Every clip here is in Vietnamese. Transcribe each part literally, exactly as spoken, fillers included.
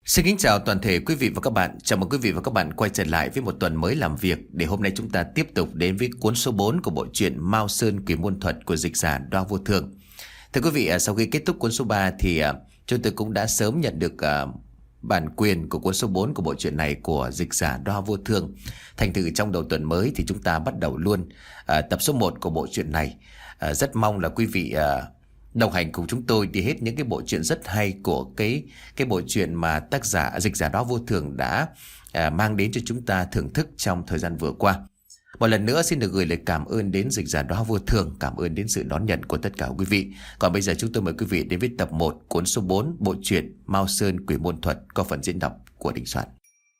Xin kính chào toàn thể quý vị và các bạn. Chào mừng quý vị và các bạn quay trở lại với một tuần mới làm việc. Để hôm nay chúng ta tiếp tục đến với cuốn số bốn của bộ truyện Mao Sơn Quỷ Môn Thuật của dịch giả Đoa Vô Thường. Thưa quý vị, sau khi kết thúc cuốn số ba thì chúng tôi cũng đã sớm nhận được bản quyền của cuốn số bốn của bộ truyện này của dịch giả Đoa Vô Thường. Thành thử trong đầu tuần mới thì chúng ta bắt đầu luôn tập số một của bộ truyện này. Rất mong là quý vị đồng hành cùng chúng tôi đi hết những cái bộ truyện rất hay của cái cái bộ truyện mà tác giả dịch giả Đoa Vô Thường đã à, mang đến cho chúng ta thưởng thức trong thời gian vừa qua. Một lần nữa xin được gửi lời cảm ơn đến dịch giả Đoa Vô Thường, cảm ơn đến sự đón nhận của tất cả quý vị. Còn bây giờ chúng tôi mời quý vị đến với tập một cuốn số bốn bộ truyện Mao Sơn Quỷ Môn Thuật có phần diễn đọc của Đình Soạn.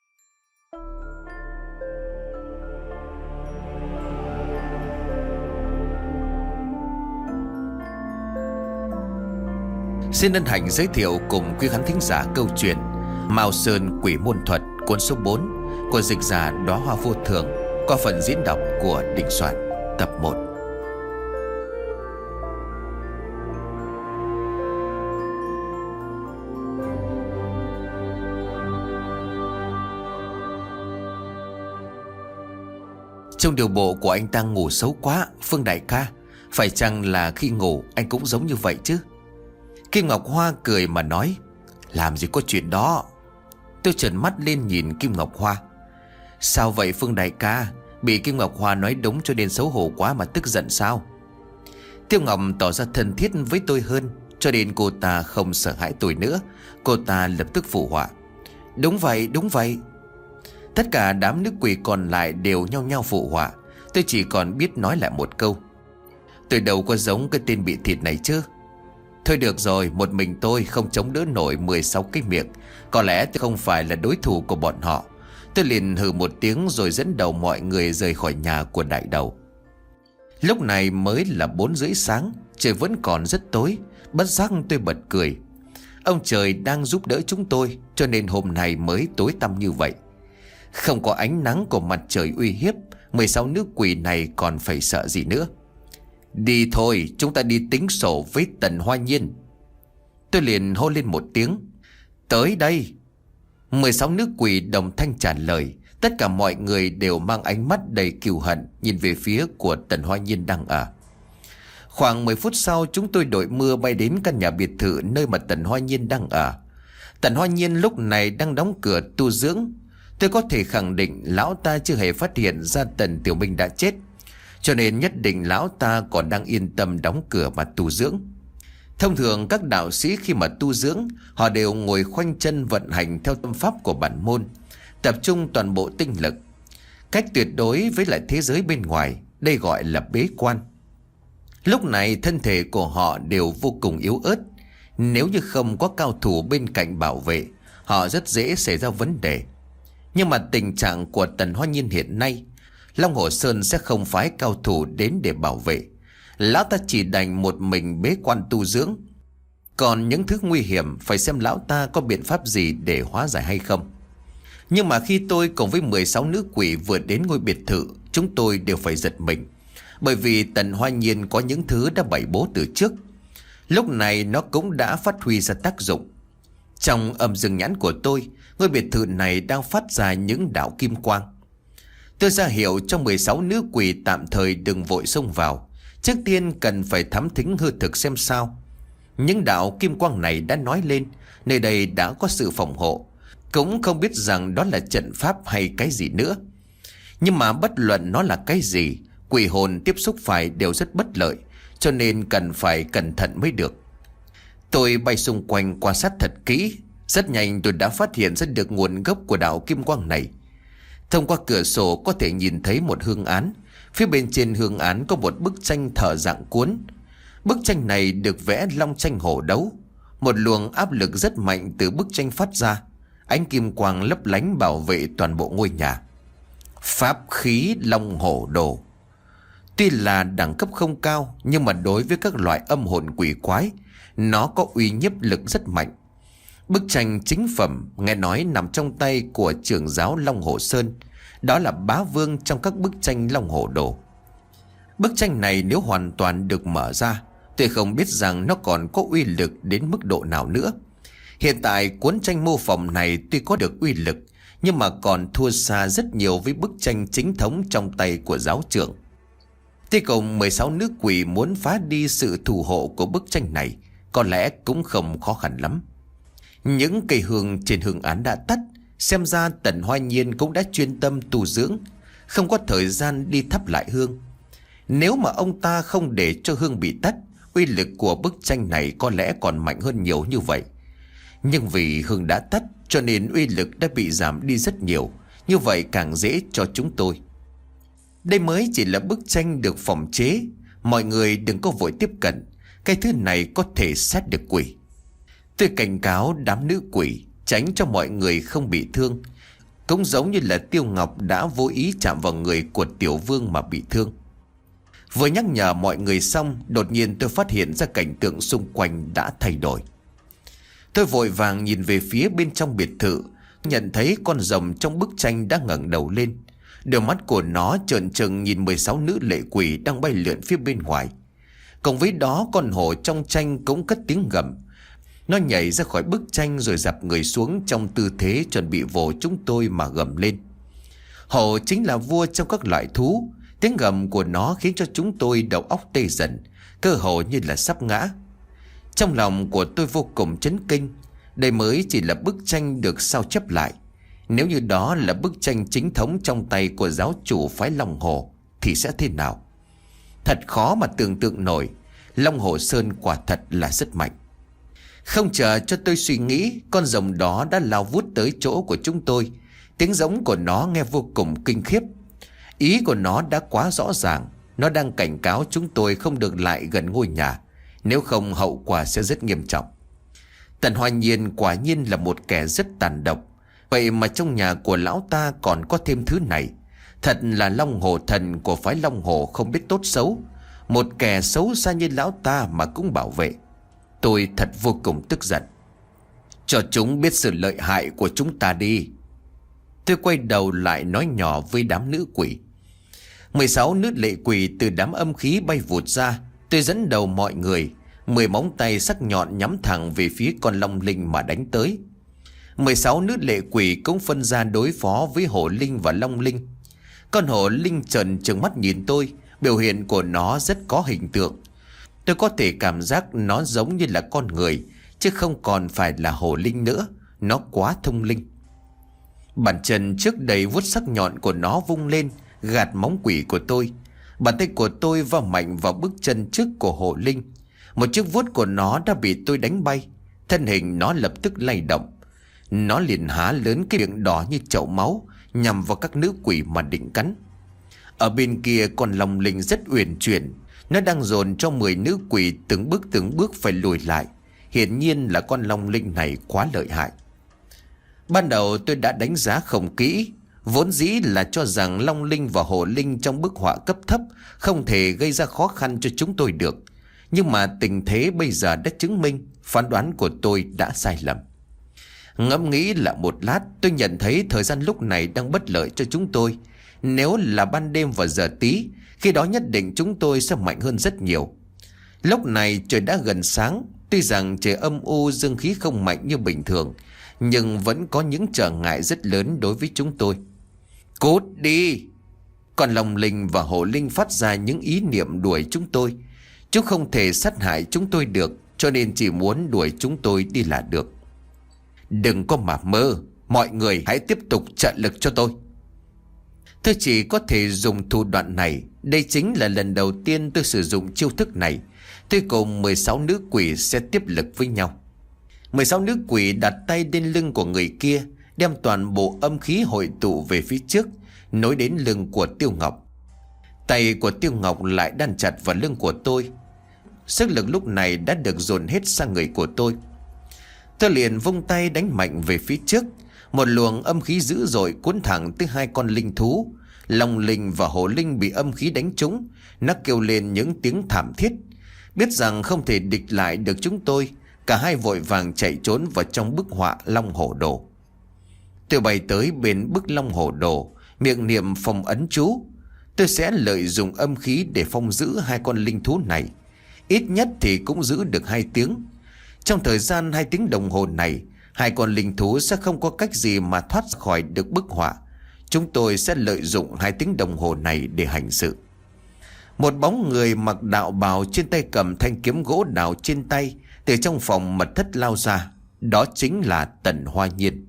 Xin ân hạnh giới thiệu cùng quý khán thính giả câu chuyện Mao Sơn Quỷ Môn Thuật cuốn số bốn của dịch giả Đóa Hoa Vô Thường qua phần diễn đọc của Đình Soạn, tập một. Trong điều bộ của anh ta ngủ xấu quá, Phương đại ca. Phải chăng là khi ngủ anh cũng giống như vậy chứ? Kim Ngọc Hoa cười mà nói, làm gì có chuyện đó. Tôi trợn mắt lên nhìn Kim Ngọc Hoa. Sao vậy Phương đại ca? Bị Kim Ngọc Hoa nói đúng cho nên xấu hổ quá mà tức giận sao? Tiêu Ngọc tỏ ra thân thiết với tôi hơn, cho nên cô ta không sợ hãi tôi nữa. Cô ta lập tức phụ họa, đúng vậy, đúng vậy. Tất cả đám nữ quỷ còn lại đều nhao nhao phụ họa. Tôi chỉ còn biết nói lại một câu, tôi đâu có giống cái tên bị thịt này chứ. Thôi được rồi, một mình tôi không chống đỡ nổi mười sáu cái miệng. Có lẽ tôi không phải là đối thủ của bọn họ. Tôi liền hừ một tiếng rồi dẫn đầu mọi người rời khỏi nhà của đại đầu. Lúc này mới là bốn rưỡi sáng, trời vẫn còn rất tối. Bất giác tôi bật cười. Ông trời đang giúp đỡ chúng tôi, cho nên hôm nay mới tối tăm như vậy. Không có ánh nắng của mặt trời uy hiếp, mười sáu nữ quỷ này còn phải sợ gì nữa. Đi thôi, chúng ta đi tính sổ với Tần Hoa Nhiên. Tôi liền hô lên một tiếng, tới đây. Mười sáu nữ quỷ đồng thanh trả lời. Tất cả mọi người đều mang ánh mắt đầy cừu hận nhìn về phía của Tần Hoa Nhiên đang ở. Khoảng mười phút sau, chúng tôi đội mưa bay đến căn nhà biệt thự nơi mà Tần Hoa Nhiên đang ở. Tần Hoa Nhiên lúc này đang đóng cửa tu dưỡng. Tôi có thể khẳng định lão ta chưa hề phát hiện ra Tần Tiểu Minh đã chết, cho nên nhất định lão ta còn đang yên tâm đóng cửa mà tu dưỡng. Thông thường các đạo sĩ khi mà tu dưỡng, họ đều ngồi khoanh chân vận hành theo tâm pháp của bản môn, tập trung toàn bộ tinh lực, cách tuyệt đối với lại thế giới bên ngoài. Đây gọi là bế quan. Lúc này thân thể của họ đều vô cùng yếu ớt. Nếu như không có cao thủ bên cạnh bảo vệ, họ rất dễ xảy ra vấn đề. Nhưng mà tình trạng của Tần Hoa Nhiên hiện nay, Long Hồ Sơn sẽ không phái cao thủ đến để bảo vệ. Lão ta chỉ đành một mình bế quan tu dưỡng. Còn những thứ nguy hiểm phải xem lão ta có biện pháp gì để hóa giải hay không. Nhưng mà khi tôi cùng với mười sáu nữ quỷ vừa đến ngôi biệt thự, chúng tôi đều phải giật mình. Bởi vì Tần Hoa Nhiên có những thứ đã bày bố từ trước. Lúc này nó cũng đã phát huy ra tác dụng. Trong âm dương nhãn của tôi, ngôi biệt thự này đang phát ra những đạo kim quang. Tôi ra hiệu cho mười sáu nữ quỷ tạm thời đừng vội xông vào. Trước tiên cần phải thám thính hư thực xem sao. Những đạo kim quang này đã nói lên nơi đây đã có sự phòng hộ. Cũng không biết rằng đó là trận pháp hay cái gì nữa. Nhưng mà bất luận nó là cái gì, quỷ hồn tiếp xúc phải đều rất bất lợi, cho nên cần phải cẩn thận mới được. Tôi bay xung quanh quan sát thật kỹ. Rất nhanh tôi đã phát hiện ra được nguồn gốc của đạo kim quang này. Thông qua cửa sổ có thể nhìn thấy một hương án. Phía bên trên hương án có một bức tranh thờ dạng cuốn. Bức tranh này được vẽ long tranh hổ đấu. Một luồng áp lực rất mạnh từ bức tranh phát ra. Ánh kim quang lấp lánh bảo vệ toàn bộ ngôi nhà. Pháp khí long hổ đồ. Tuy là đẳng cấp không cao, nhưng mà đối với các loại âm hồn quỷ quái, nó có uy nhiếp lực rất mạnh. Bức tranh chính phẩm nghe nói nằm trong tay của trưởng giáo Long Hồ Sơn. Đó là bá vương trong các bức tranh Long Hổ Đồ. Bức tranh này nếu hoàn toàn được mở ra, tôi không biết rằng nó còn có uy lực đến mức độ nào nữa. Hiện tại cuốn tranh mô phỏng này tuy có được uy lực, nhưng mà còn thua xa rất nhiều với bức tranh chính thống trong tay của giáo trưởng. Tuy cùng mười sáu nữ quỷ muốn phá đi sự thủ hộ của bức tranh này, có lẽ cũng không khó khăn lắm. Những cây hương trên hương án đã tắt, xem ra Tần Hoa Nhiên cũng đã chuyên tâm tu dưỡng, không có thời gian đi thắp lại hương. Nếu mà ông ta không để cho hương bị tắt, uy lực của bức tranh này có lẽ còn mạnh hơn nhiều như vậy. Nhưng vì hương đã tắt cho nên uy lực đã bị giảm đi rất nhiều, như vậy càng dễ cho chúng tôi. Đây mới chỉ là bức tranh được phòng chế, mọi người đừng có vội tiếp cận, cái thứ này có thể sát được quỷ. Tôi cảnh cáo đám nữ quỷ tránh cho mọi người không bị thương, cũng giống như là Tiêu Ngọc đã vô ý chạm vào người của Tiểu Vương mà bị thương. Vừa nhắc nhở mọi người xong, đột nhiên tôi phát hiện ra cảnh tượng xung quanh đã thay đổi. Tôi vội vàng nhìn về phía bên trong biệt thự, nhận thấy con rồng trong bức tranh đã ngẩng đầu lên. Đôi mắt của nó trợn trừng nhìn mười sáu nữ lệ quỷ đang bay lượn phía bên ngoài. Cùng với đó, con hổ trong tranh cũng cất tiếng gầm. Nó nhảy ra khỏi bức tranh rồi dập người xuống trong tư thế chuẩn bị vồ chúng tôi mà gầm lên. Hổ chính là vua trong các loại thú. Tiếng gầm của nó khiến cho chúng tôi đầu óc tê dần, cơ hồ như là sắp ngã. Trong lòng của tôi vô cùng chấn kinh. Đây mới chỉ là bức tranh được sao chép lại. Nếu như đó là bức tranh chính thống trong tay của giáo chủ phái Long Hồ thì sẽ thế nào? Thật khó mà tưởng tượng nổi. Long Hồ Sơn quả thật là rất mạnh. Không chờ cho tôi suy nghĩ, con rồng đó đã lao vút tới chỗ của chúng tôi. Tiếng giống của nó nghe vô cùng kinh khiếp. Ý của nó đã quá rõ ràng. Nó đang cảnh cáo chúng tôi không được lại gần ngôi nhà, nếu không hậu quả sẽ rất nghiêm trọng. Tần Hoa Nhiên quả nhiên là một kẻ rất tàn độc. Vậy mà trong nhà của lão ta còn có thêm thứ này. Thật là Long Hồ Thần của phái Long Hồ không biết tốt xấu. Một kẻ xấu xa như lão ta mà cũng bảo vệ. Tôi thật vô cùng tức giận. Cho chúng biết sự lợi hại của chúng ta đi. Tôi quay đầu lại nói nhỏ với đám nữ quỷ. Mười sáu nữ lệ quỷ từ đám âm khí bay vụt ra. Tôi dẫn đầu mọi người, mười móng tay sắc nhọn nhắm thẳng về phía con long linh mà đánh tới. Mười sáu nữ lệ quỷ cũng phân ra đối phó với hổ linh và long linh. Con hổ linh trợn trừng mắt nhìn tôi, biểu hiện của nó rất có hình tượng. Tôi có thể cảm giác nó giống như là con người, chứ không còn phải là hổ linh nữa. Nó quá thông linh. Bàn chân trước đầy vuốt sắc nhọn của nó vung lên, gạt móng quỷ của tôi. Bàn tay của tôi va mạnh vào bước chân trước của hổ linh. Một chiếc vuốt của nó đã bị tôi đánh bay. Thân hình nó lập tức lay động. Nó liền há lớn cái miệng đỏ như chậu máu, nhằm vào các nữ quỷ mà định cắn. Ở bên kia con long linh rất uyển chuyển. Nó đang dồn cho mười nữ quỷ từng bước từng bước phải lùi lại. Hiển nhiên là con long linh này quá lợi hại. Ban đầu tôi đã đánh giá không kỹ. Vốn dĩ là cho rằng long linh và hổ linh trong bức họa cấp thấp không thể gây ra khó khăn cho chúng tôi được. Nhưng mà tình thế bây giờ đã chứng minh phán đoán của tôi đã sai lầm. Ngẫm nghĩ là một lát, tôi nhận thấy thời gian lúc này đang bất lợi cho chúng tôi. Nếu là ban đêm vào giờ tí, khi đó nhất định chúng tôi sẽ mạnh hơn rất nhiều. Lúc này trời đã gần sáng. Tuy rằng trời âm u, dương khí không mạnh như bình thường, nhưng vẫn có những trở ngại rất lớn đối với chúng tôi. Cút đi! Còn long linh và hổ linh phát ra những ý niệm đuổi chúng tôi. Chúng không thể sát hại chúng tôi được, cho nên chỉ muốn đuổi chúng tôi đi là được. Đừng có mà mơ, mọi người hãy tiếp tục trợ lực cho tôi. Tôi chỉ có thể dùng thủ đoạn này. Đây chính là lần đầu tiên tôi sử dụng chiêu thức này. Tôi cùng mười sáu nữ quỷ sẽ tiếp lực với nhau. mười sáu nữ quỷ đặt tay lên lưng của người kia, đem toàn bộ âm khí hội tụ về phía trước, nối đến lưng của Tiêu Ngọc. Tay của Tiêu Ngọc lại đan chặt vào lưng của tôi. Sức lực lúc này đã được dồn hết sang người của tôi. Tôi liền vung tay đánh mạnh về phía trước. Một luồng âm khí dữ dội cuốn thẳng tới hai con linh thú. Long linh và hổ linh bị âm khí đánh trúng. Nó kêu lên những tiếng thảm thiết. Biết rằng không thể địch lại được chúng tôi, cả hai vội vàng chạy trốn vào trong bức họa Long Hổ Đồ. Tôi bay tới bên bức Long Hổ Đồ, miệng niệm phong ấn chú. Tôi sẽ lợi dụng âm khí để phong giữ hai con linh thú này. Ít nhất thì cũng giữ được hai tiếng. Trong thời gian hai tiếng đồng hồ này, Hai con linh thú sẽ không có cách gì mà thoát khỏi được bức họa. Chúng tôi sẽ lợi dụng hai tiếng đồng hồ này để hành sự. Một bóng người mặc đạo bào, trên tay cầm thanh kiếm gỗ đào trên tay, từ trong phòng mật thất lao ra. Đó chính là Tần Hoa Nhiên.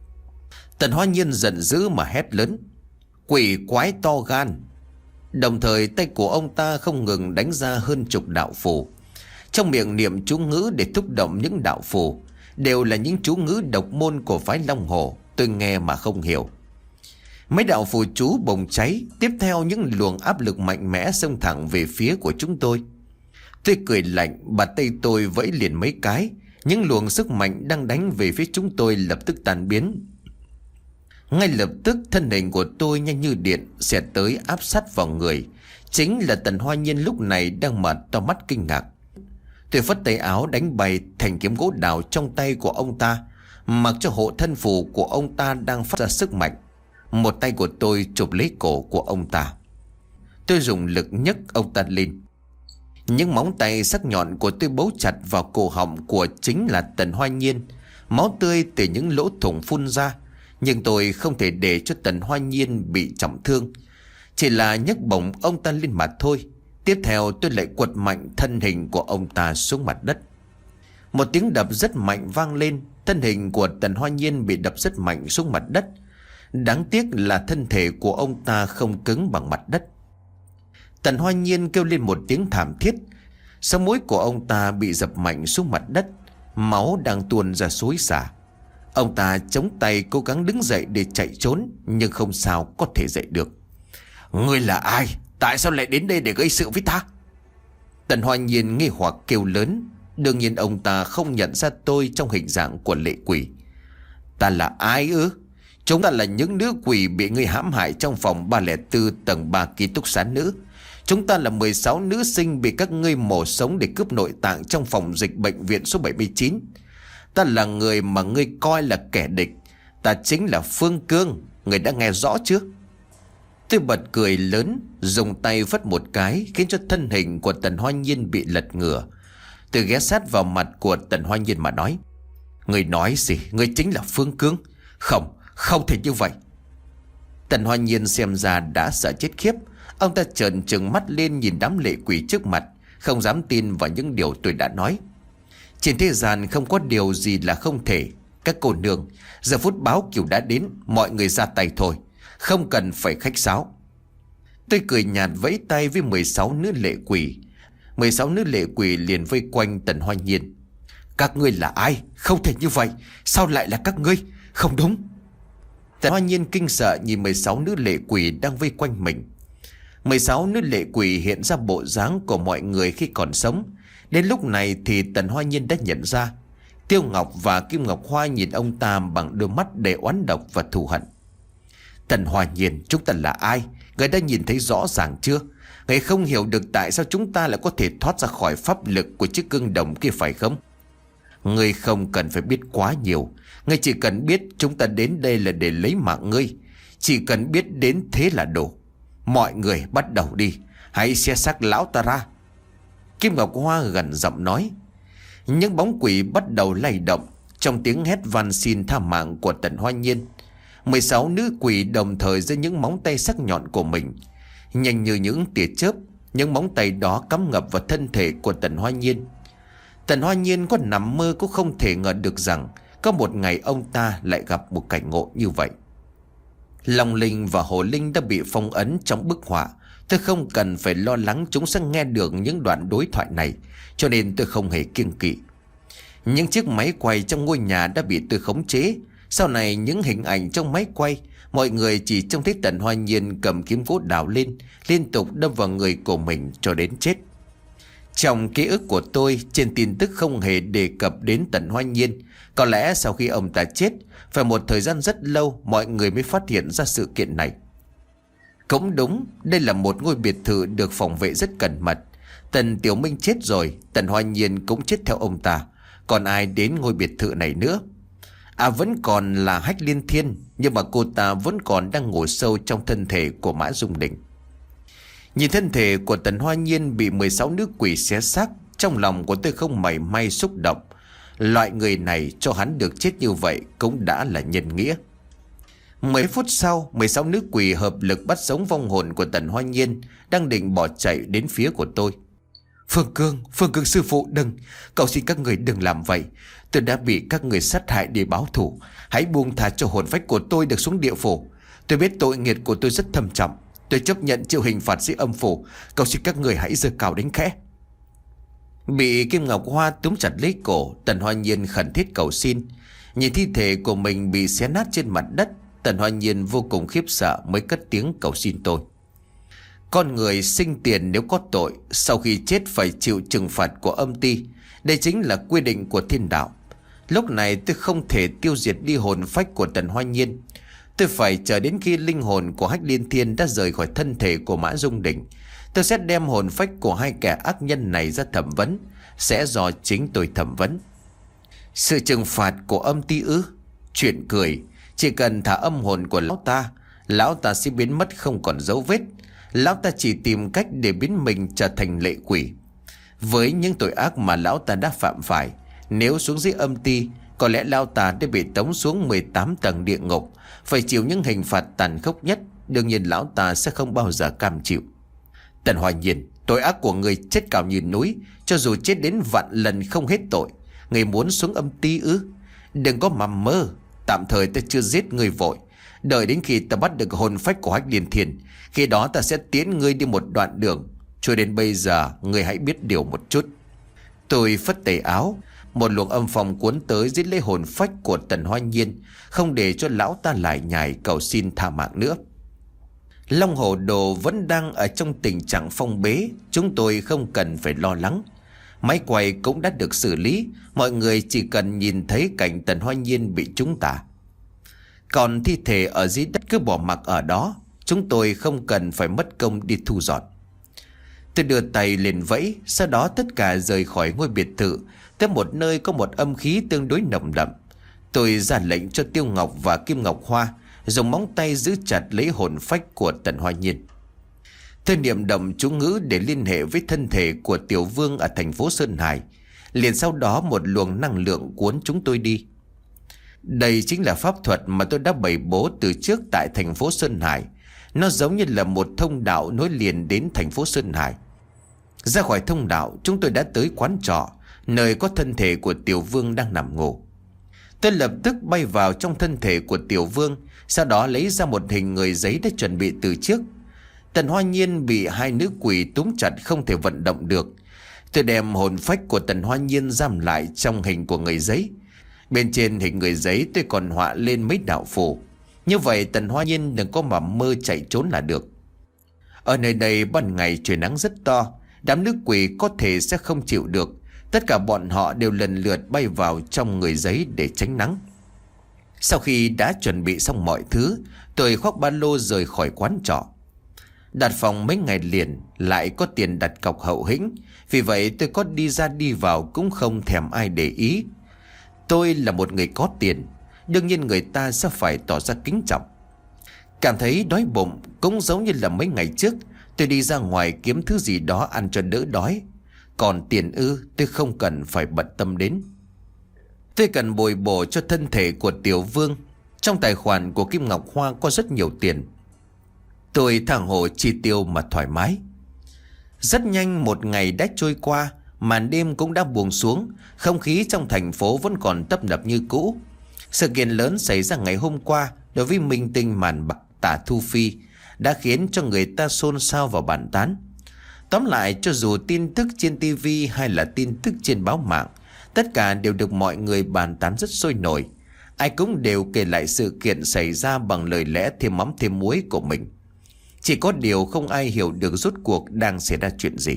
Tần Hoa Nhiên giận dữ mà hét lớn: "Quỷ quái to gan!" Đồng thời tay của ông ta không ngừng đánh ra hơn chục đạo phù, trong miệng niệm chú ngữ để thúc động những đạo phù. Đều là những chú ngữ độc môn của phái Long Hồ, tôi nghe mà không hiểu. Mấy đạo phù chú bùng cháy, tiếp theo những luồng áp lực mạnh mẽ xông thẳng về phía của chúng tôi. Tôi cười lạnh, bàn tay tôi vẫy liền mấy cái, những luồng sức mạnh đang đánh về phía chúng tôi lập tức tan biến. Ngay lập tức thân hình của tôi nhanh như điện xẹt tới áp sát vào người. Chính là Tần Hoa Nhiên lúc này đang mở to mắt kinh ngạc. Tôi phất tay áo đánh bay thành kiếm gỗ đào trong tay của ông ta, mặc cho hộ thân phù của ông ta đang phát ra sức mạnh. Một tay của tôi chụp lấy cổ của ông ta. Tôi dùng lực nhấc ông ta lên. Những móng tay sắc nhọn của tôi bấu chặt vào cổ họng của chính là Tần Hoa Nhiên. Máu tươi từ những lỗ thủng phun ra. Nhưng tôi không thể để cho Tần Hoa Nhiên bị trọng thương, chỉ là nhấc bổng ông ta lên mặt thôi. Tiếp theo tôi lại quật mạnh thân hình của ông ta xuống mặt đất. Một tiếng đập rất mạnh vang lên. Thân hình của Tần Hoa Nhiên bị đập rất mạnh xuống mặt đất. Đáng tiếc là thân thể của ông ta không cứng bằng mặt đất. Tần Hoa Nhiên kêu lên một tiếng thảm thiết. Sống mũi của ông ta bị dập mạnh xuống mặt đất, máu đang tuôn ra xối xả. Ông ta chống tay cố gắng đứng dậy để chạy trốn, nhưng không sao có thể dậy được. "Ngươi là ai? Tại sao lại đến đây để gây sự với ta?" Tần Hoa Nhiên nghi hoặc kêu lớn. Đương nhiên ông ta không nhận ra tôi trong hình dạng của lệ quỷ. "Ta là ai ư? Chúng ta là những nữ quỷ bị ngươi hãm hại trong phòng ba không bốn tầng ba ký túc xá nữ. Chúng ta là mười sáu nữ sinh bị các ngươi mổ sống để cướp nội tạng trong phòng dịch bệnh viện số bảy mươi chín. Ta là người mà ngươi coi là kẻ địch. Ta chính là Phương Cương. Ngươi đã nghe rõ chưa?" Tôi bật cười lớn, dùng tay phất một cái khiến cho thân hình của Tần Hoa Nhiên bị lật ngửa. Tôi ghé sát vào mặt của Tần Hoa Nhiên mà nói: "Ngươi nói gì? Ngươi chính là Phương Cương?" "Không, không thể như vậy." Tần Hoa Nhiên xem ra đã sợ chết khiếp. Ông ta trợn trừng mắt lên nhìn đám lệ quỷ trước mặt, không dám tin vào những điều tôi đã nói. Trên thế gian không có điều gì là không thể. Các cô nương, giờ phút báo cửu đã đến, mọi người ra tay thôi, không cần phải khách sáo. Tôi cười nhạt vẫy tay với mười sáu nữ lệ quỷ. mười sáu nữ lệ quỷ liền vây quanh Tần Hoa Nhiên. "Các ngươi là ai? Không thể như vậy. Sao lại là các ngươi? Không đúng." Tần Hoa Nhiên kinh sợ nhìn mười sáu nữ lệ quỷ đang vây quanh mình. mười sáu nữ lệ quỷ hiện ra bộ dáng của mọi người khi còn sống. Đến lúc này thì Tần Hoa Nhiên đã nhận ra. Tiêu Ngọc và Kim Ngọc Hoa nhìn ông ta bằng đôi mắt đầy oán độc và thù hận. "Tần Hoa Nhiên, chúng ta là ai? Người đã nhìn thấy rõ ràng chưa? Người không hiểu được tại sao chúng ta lại có thể thoát ra khỏi pháp lực của chiếc gương đồng kia phải không? Ngươi không cần phải biết quá nhiều. Ngươi chỉ cần biết chúng ta đến đây là để lấy mạng ngươi. Chỉ cần biết đến thế là đủ. Mọi người bắt đầu đi. Hãy xé xác lão ta ra." Kim Ngọc Hoa gần giọng nói. Những bóng quỷ bắt đầu lay động trong tiếng hét van xin tha mạng của Tần Hoa Nhiên. mười sáu nữ quỷ đồng thời giơ những móng tay sắc nhọn của mình. Nhanh như những tia chớp, những móng tay đó cắm ngập vào thân thể của Tần Hoa Nhiên. Tần Hoa Nhiên có nằm mơ cũng không thể ngờ được rằng có một ngày ông ta lại gặp một cảnh ngộ như vậy. Long Linh và Hồ Linh đã bị phong ấn trong bức họa. Tôi không cần phải lo lắng chúng sẽ nghe được những đoạn đối thoại này, cho nên tôi không hề kiêng kỵ. Những chiếc máy quay trong ngôi nhà đã bị tôi khống chế. Sau này những hình ảnh trong máy quay, mọi người chỉ trông thấy Tần Hoa Nhiên cầm kiếm gỗ đào lên, liên tục đâm vào người của mình cho đến chết. Trong ký ức của tôi, trên tin tức không hề đề cập đến Tần Hoa Nhiên. Có lẽ sau khi ông ta chết, phải một thời gian rất lâu mọi người mới phát hiện ra sự kiện này. Cũng đúng, đây là một ngôi biệt thự được phòng vệ rất cẩn mật. Tần Tiểu Minh chết rồi, Tần Hoa Nhiên cũng chết theo ông ta. Còn ai đến ngôi biệt thự này nữa? À, vẫn còn là Hách Liên Thiên, nhưng mà cô ta vẫn còn đang ngủ sâu trong thân thể của Mã Dung Đình. Nhìn thân thể của Tần Hoa Nhiên bị mười sáu nữ quỷ xé xác, trong lòng của tôi không mảy may xúc động. Loại người này cho hắn được chết như vậy cũng đã là nhân nghĩa. Mấy phút sau, mười sáu nữ quỷ hợp lực bắt sống vong hồn của Tần Hoa Nhiên đang định bỏ chạy đến phía của tôi. Phương Cương, Phương Cương sư phụ đừng, cậu xin các người đừng làm vậy. Tôi đã bị các người sát hại để báo thù. Hãy buông tha cho hồn phách của tôi được xuống địa phủ. Tôi biết tội nghiệp của tôi rất thâm trọng. Tôi chấp nhận chịu hình phạt dưới âm phủ. Cậu xin các người hãy giơ cao đánh khẽ. Bị Kim Ngọc Hoa túm chặt lấy cổ, Tần Hoa Nhiên khẩn thiết cầu xin. Nhìn thi thể của mình bị xé nát trên mặt đất, Tần Hoa Nhiên vô cùng khiếp sợ mới cất tiếng cầu xin tôi. Con người sinh tiền nếu có tội, sau khi chết phải chịu trừng phạt của âm ti. Đây chính là quy định của thiên đạo. Lúc này tôi không thể tiêu diệt đi hồn phách của Tần Hoa Nhiên. Tôi phải chờ đến khi linh hồn của Hách Liên Thiên đã rời khỏi thân thể của Mã Dung Đình. Tôi sẽ đem hồn phách của hai kẻ ác nhân này ra thẩm vấn. Sẽ do chính tôi thẩm vấn. Sự trừng phạt của âm ti ư? Chuyện cười. Chỉ cần thả âm hồn của lão ta, lão ta sẽ biến mất không còn dấu vết. Lão ta chỉ tìm cách để biến mình trở thành lệ quỷ. Với những tội ác mà lão ta đã phạm phải, nếu xuống dưới âm ti, có lẽ lão ta đã bị tống xuống mười tám tầng địa ngục, phải chịu những hình phạt tàn khốc nhất. Đương nhiên lão ta sẽ không bao giờ cam chịu. Tần Hoa Nhiên, tội ác của người chết cao như núi, cho dù chết đến vạn lần không hết tội. Người muốn xuống âm ti ư? Đừng có mà mơ. Tạm thời ta chưa giết người vội. Đợi đến khi ta bắt được hồn phách của Hách Liên Thiên, khi đó ta sẽ tiến ngươi đi một đoạn đường. Cho đến bây giờ ngươi hãy biết điều một chút. Tôi phất tay áo, một luồng âm phong cuốn tới giết lấy hồn phách của Tần Hoa Nhiên, không để cho lão ta lại nhảy cầu xin tha mạng nữa. Long Hổ Đồ vẫn đang ở trong tình trạng phong bế, chúng tôi không cần phải lo lắng. Máy quay cũng đã được xử lý, mọi người chỉ cần nhìn thấy cảnh Tần Hoa Nhiên bị trúng tà. Còn thi thể ở dưới đất cứ bỏ mặc ở đó, chúng tôi không cần phải mất công đi thu dọn. Tôi đưa tay lên vẫy, sau đó tất cả rời khỏi ngôi biệt thự, tới một nơi có một âm khí tương đối nồng đậm. Tôi ra lệnh cho Tiêu Ngọc và Kim Ngọc Hoa dùng móng tay giữ chặt lấy hồn phách của Tần Hoa Nhiên. Tôi niệm động chú ngữ để liên hệ với thân thể của Tiểu Vương ở thành phố Sơn Hải. Liền sau đó một luồng năng lượng cuốn chúng tôi đi. Đây chính là pháp thuật mà tôi đã bày bố từ trước tại thành phố Sơn Hải. Nó giống như là một thông đạo nối liền đến thành phố Sơn Hải. Ra khỏi thông đạo, chúng tôi đã tới quán trọ, nơi có thân thể của Tiểu Vương đang nằm ngủ. Tôi lập tức bay vào trong thân thể của Tiểu Vương, sau đó lấy ra một hình người giấy đã chuẩn bị từ trước. Tần Hoa Nhiên bị hai nữ quỷ túm chặt không thể vận động được. Tôi đem hồn phách của Tần Hoa Nhiên giam lại trong hình của người giấy. Bên trên hình người giấy tôi còn họa lên mấy đạo phù. Như vậy Tần Hoa Nhiên đừng có mà mơ chạy trốn là được. Ở nơi đây ban ngày trời nắng rất to, đám nữ quỷ có thể sẽ không chịu được. Tất cả bọn họ đều lần lượt bay vào trong người giấy để tránh nắng. Sau khi đã chuẩn bị xong mọi thứ, tôi khoác ba lô rời khỏi quán trọ. Đặt phòng mấy ngày liền, lại có tiền đặt cọc hậu hĩnh. Vì vậy tôi có đi ra đi vào cũng không thèm ai để ý. Tôi là một người có tiền, đương nhiên người ta sẽ phải tỏ ra kính trọng. Cảm thấy đói bụng cũng giống như là mấy ngày trước, tôi đi ra ngoài kiếm thứ gì đó ăn cho đỡ đói. Còn tiền ư, tôi không cần phải bận tâm đến. Tôi cần bồi bổ cho thân thể của Tiểu Vương. Trong tài khoản của Kim Ngọc Hoa có rất nhiều tiền. Tôi thẳng hồ chi tiêu mà thoải mái. Rất nhanh một ngày đã trôi qua, màn đêm cũng đã buông xuống, không khí trong thành phố vẫn còn tấp nập như cũ. Sự kiện lớn xảy ra ngày hôm qua đối với minh tinh màn bạc Tả Thu Phi đã khiến cho người ta xôn xao và bàn tán. Tóm lại, cho dù tin tức trên ti vi hay là tin tức trên báo mạng, tất cả đều được mọi người bàn tán rất sôi nổi. Ai cũng đều kể lại sự kiện xảy ra bằng lời lẽ thêm mắm thêm muối của mình. Chỉ có điều không ai hiểu được rốt cuộc đang xảy ra chuyện gì.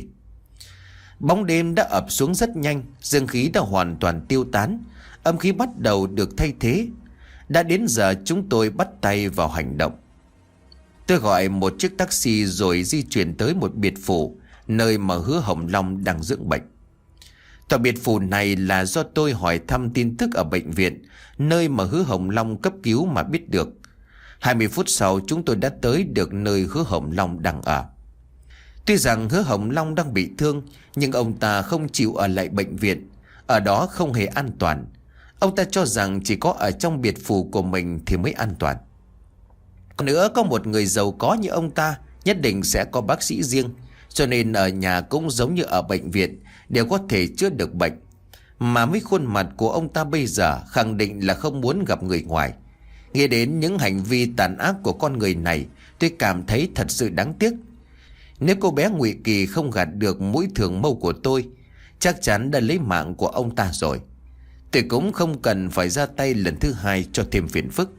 Bóng đêm đã ập xuống rất nhanh, dương khí đã hoàn toàn tiêu tán, âm khí bắt đầu được thay thế. Đã đến giờ chúng tôi bắt tay vào hành động. Tôi gọi một chiếc taxi rồi di chuyển tới một biệt phủ, nơi mà Hứa Hồng Long đang dưỡng bệnh. Tòa biệt phủ này là do tôi hỏi thăm tin tức ở bệnh viện, nơi mà Hứa Hồng Long cấp cứu mà biết được. hai mươi phút sau chúng tôi đã tới được nơi Hứa Hồng Long đang ở. Tuy rằng Hứa Hồng Long đang bị thương, nhưng ông ta không chịu ở lại bệnh viện. Ở đó không hề an toàn. Ông ta cho rằng chỉ có ở trong biệt phủ của mình thì mới an toàn. Còn nữa, có một người giàu có như ông ta nhất định sẽ có bác sĩ riêng, cho nên ở nhà cũng giống như ở bệnh viện, đều có thể chữa được bệnh. Mà với khuôn mặt của ông ta bây giờ khẳng định là không muốn gặp người ngoài. Nghĩ đến những hành vi tàn ác của con người này, tôi cảm thấy thật sự đáng tiếc. Nếu cô bé Ngụy Kỳ không gạt được mũi thường mâu của tôi, chắc chắn đã lấy mạng của ông ta rồi. Tôi cũng không cần phải ra tay lần thứ hai cho thêm phiền phức.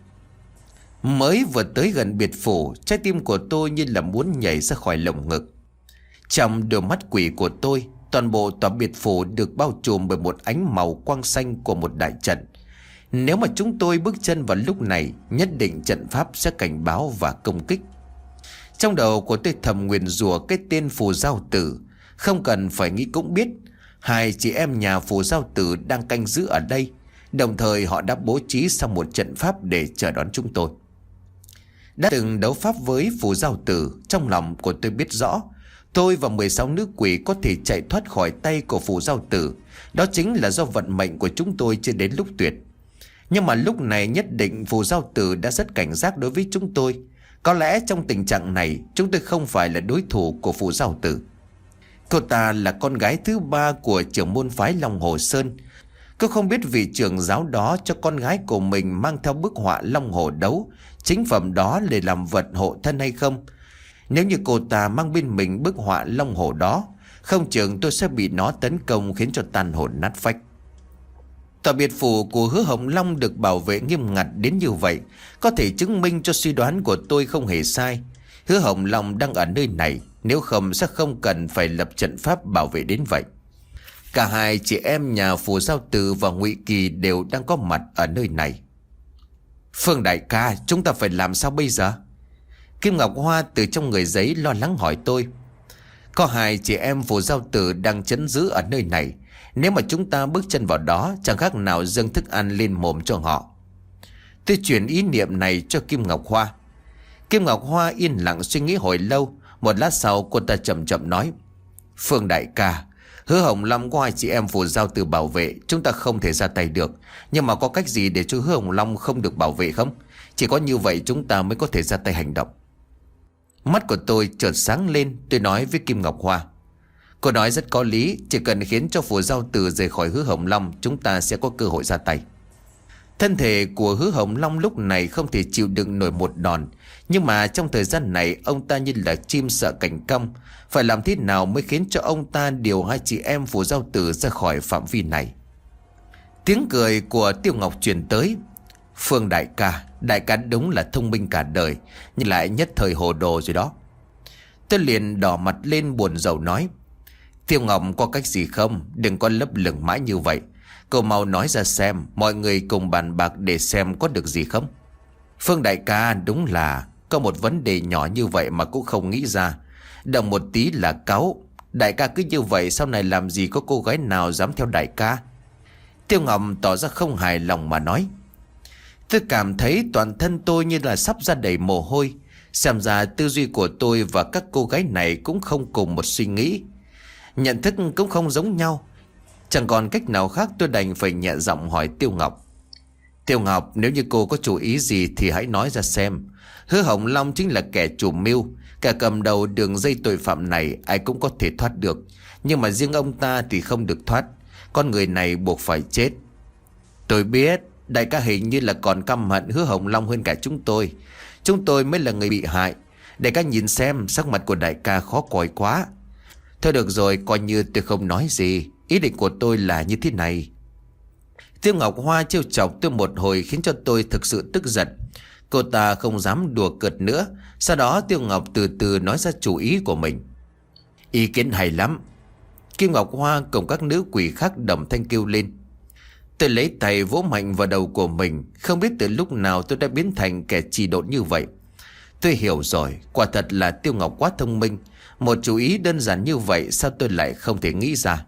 Mới vừa tới gần biệt phủ, trái tim của tôi như là muốn nhảy ra khỏi lồng ngực. Trong đôi mắt quỷ của tôi, toàn bộ tòa biệt phủ được bao trùm bởi một ánh màu quang xanh của một đại trận. Nếu mà chúng tôi bước chân vào lúc này, nhất định trận pháp sẽ cảnh báo và công kích. Trong đầu của tôi thầm nguyền rủa cái tên Phù Giao Tử. Không cần phải nghĩ cũng biết, hai chị em nhà Phù Giao Tử đang canh giữ ở đây. Đồng thời họ đã bố trí xong một trận pháp để chờ đón chúng tôi. Đã từng đấu pháp với Phù Giao Tử, trong lòng của tôi biết rõ tôi và mười sáu nữ quỷ có thể chạy thoát khỏi tay của Phù Giao Tử. Đó chính là do vận mệnh của chúng tôi chưa đến lúc tuyệt. Nhưng mà lúc này nhất định Phù Giao Tử đã rất cảnh giác đối với chúng tôi. Có lẽ trong tình trạng này, chúng tôi không phải là đối thủ của Phù Giao Tử. Cô ta là con gái thứ ba của trưởng môn phái Long Hồ Sơn. Cô không biết vị trưởng giáo đó cho con gái của mình mang theo bức họa Long Hồ đấu, chính phẩm đó để làm vật hộ thân hay không. Nếu như cô ta mang bên mình bức họa Long Hồ đó, không chừng tôi sẽ bị nó tấn công khiến cho tan hồn nát phách. Tòa biệt phủ của Hứa Hồng Long được bảo vệ nghiêm ngặt đến như vậy, có thể chứng minh cho suy đoán của tôi không hề sai. Hứa Hồng Long đang ở nơi này, nếu không sẽ không cần phải lập trận pháp bảo vệ đến vậy. Cả hai chị em nhà Phù Giao Tử và Ngụy Kỳ đều đang có mặt ở nơi này. Phương đại ca, chúng ta phải làm sao bây giờ? Kim Ngọc Hoa từ trong người giấy lo lắng hỏi tôi. Có hai chị em Phù Giao Tử đang trấn giữ ở nơi này. Nếu mà chúng ta bước chân vào đó, chẳng khác nào dâng thức ăn lên mồm cho họ. Tôi chuyển ý niệm này cho Kim Ngọc Hoa. Kim Ngọc Hoa yên lặng suy nghĩ hồi lâu. Một lát sau cô ta chậm chậm nói. Phương đại ca, Hứa Hồng Long có hai chị em Phù Giao Tử bảo vệ, chúng ta không thể ra tay được. Nhưng mà có cách gì để cho Hứa Hồng Long không được bảo vệ không? Chỉ có như vậy chúng ta mới có thể ra tay hành động. Mắt của tôi chợt sáng lên. Tôi nói với Kim Ngọc Hoa. Cô nói rất có lý. Chỉ cần khiến cho Phù Giao Tử rời khỏi Hứa Hồng Long, chúng ta sẽ có cơ hội ra tay. Thân thể của Hứa Hồng Long lúc này không thể chịu đựng nổi một đòn. Nhưng mà trong thời gian này, ông ta như là chim sợ cảnh cong. Phải làm thế nào mới khiến cho ông ta điều hai chị em Phù Giao Tử ra khỏi phạm vi này? Tiếng cười của Tiêu Ngọc truyền tới. Phương đại ca, đại ca đúng là thông minh cả đời, nhưng lại nhất thời hồ đồ rồi đó. Tôi liền đỏ mặt lên buồn rầu nói. Tiêu Ngọc có cách gì không? Đừng có lấp lửng mãi như vậy. Cậu mau nói ra xem, mọi người cùng bàn bạc để xem có được gì không. Phương đại ca, đúng là có một vấn đề nhỏ như vậy mà cũng không nghĩ ra. Động một tí là cáu. Đại ca cứ như vậy, sau này làm gì có cô gái nào dám theo đại ca? Tiêu Ngọc tỏ ra không hài lòng mà nói. Tôi cảm thấy toàn thân tôi như là sắp ra đầy mồ hôi. Xem ra tư duy của tôi và các cô gái này cũng không cùng một suy nghĩ. Nhận thức cũng không giống nhau. Chẳng còn cách nào khác, tôi đành phải nhẹ giọng hỏi Tiêu Ngọc. Tiêu Ngọc, nếu như cô có chủ ý gì thì hãy nói ra xem. Hứa Hồng Long chính là kẻ chủ mưu, kẻ cầm đầu đường dây tội phạm này, ai cũng có thể thoát được. Nhưng mà riêng ông ta thì không được thoát. Con người này buộc phải chết. Tôi biết, đại ca hình như là còn căm hận Hứa Hồng Long hơn cả chúng tôi. Chúng tôi mới là người bị hại. Đại ca nhìn xem, sắc mặt của đại ca khó coi quá. Thôi được rồi, coi như tôi không nói gì. Ý định của tôi là như thế này. Tiêu Ngọc Hoa trêu chọc tôi một hồi khiến cho tôi thực sự tức giận. Cô ta không dám đùa cợt nữa. Sau đó Tiêu Ngọc từ từ nói ra chủ ý của mình. Ý kiến hay lắm. Kim Ngọc Hoa cùng các nữ quỷ khác đồng thanh kêu lên. Tôi lấy tay vỗ mạnh vào đầu của mình. Không biết từ lúc nào tôi đã biến thành kẻ trì độn như vậy. Tôi hiểu rồi, quả thật là Tiêu Ngọc quá thông minh. Một chủ ý đơn giản như vậy sao tôi lại không thể nghĩ ra.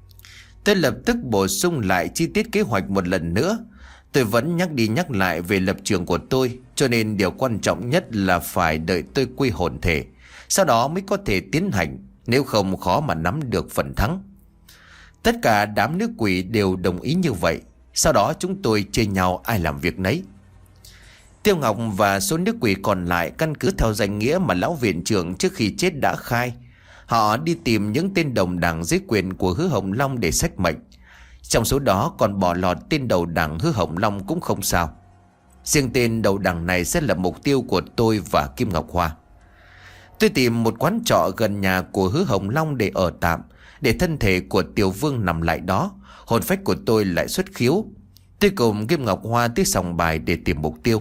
Tôi lập tức bổ sung lại chi tiết kế hoạch một lần nữa. Tôi vẫn nhắc đi nhắc lại về lập trường của tôi, cho nên điều quan trọng nhất là phải đợi tôi quy hồn thể, sau đó mới có thể tiến hành. Nếu không khó mà nắm được phần thắng. Tất cả đám nữ quỷ đều đồng ý như vậy. Sau đó chúng tôi chia nhau ai làm việc nấy. Tiêu Ngọc và số nữ quỷ còn lại căn cứ theo danh nghĩa mà lão viện trưởng trước khi chết đã khai. Họ đi tìm những tên đồng đảng dưới quyền của Hứa Hồng Long để xách mệnh. Trong số đó còn bỏ lọt tên đầu đảng Hứa Hồng Long cũng không sao. Riêng tên đầu đảng này sẽ là mục tiêu của tôi và Kim Ngọc Hoa. Tôi tìm một quán trọ gần nhà của Hứa Hồng Long để ở tạm, để thân thể của Tiểu Vương nằm lại đó, hồn phách của tôi lại xuất khiếu. Tôi cùng Kim Ngọc Hoa tới sòng bài để tìm mục tiêu.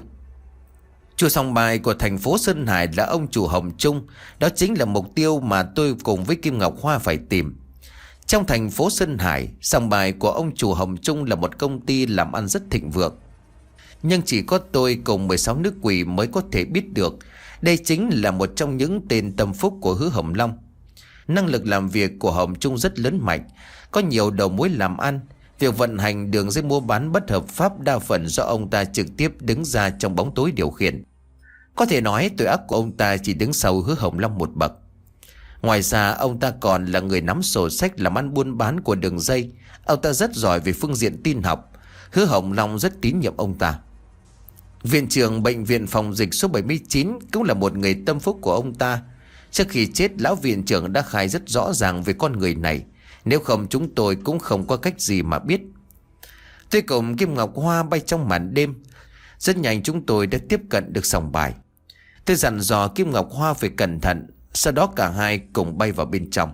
Chủ sòng bài của thành phố Sơn Hải là ông chủ Hồng Trung. Đó chính là mục tiêu mà tôi cùng với Kim Ngọc Hoa phải tìm. Trong thành phố Sơn Hải, sòng bài của ông chủ Hồng Trung là một công ty làm ăn rất thịnh vượng. Nhưng chỉ có tôi cùng mười sáu nữ quỷ mới có thể biết được đây chính là một trong những tên tâm phúc của Hứa Hồng Long. Năng lực làm việc của Hồng Trung rất lớn mạnh, có nhiều đầu mối làm ăn. Việc vận hành đường dây mua bán bất hợp pháp đa phần do ông ta trực tiếp đứng ra trong bóng tối điều khiển. Có thể nói tội ác của ông ta chỉ đứng sau Hứa Hồng Long một bậc. Ngoài ra ông ta còn là người nắm sổ sách làm ăn buôn bán của đường dây. Ông ta rất giỏi về phương diện tin học. Hứa Hồng Long rất tín nhiệm ông ta. Viện trưởng bệnh viện phòng dịch số bảy mươi chín cũng là một người tâm phúc của ông ta. Trước khi chết, lão viện trưởng đã khai rất rõ ràng về con người này. Nếu không chúng tôi cũng không có cách gì mà biết. Tôi cùng Kim Ngọc Hoa bay trong màn đêm. Rất nhanh chúng tôi đã tiếp cận được sòng bài. Tôi dặn dò Kim Ngọc Hoa phải cẩn thận. Sau đó cả hai cùng bay vào bên trong.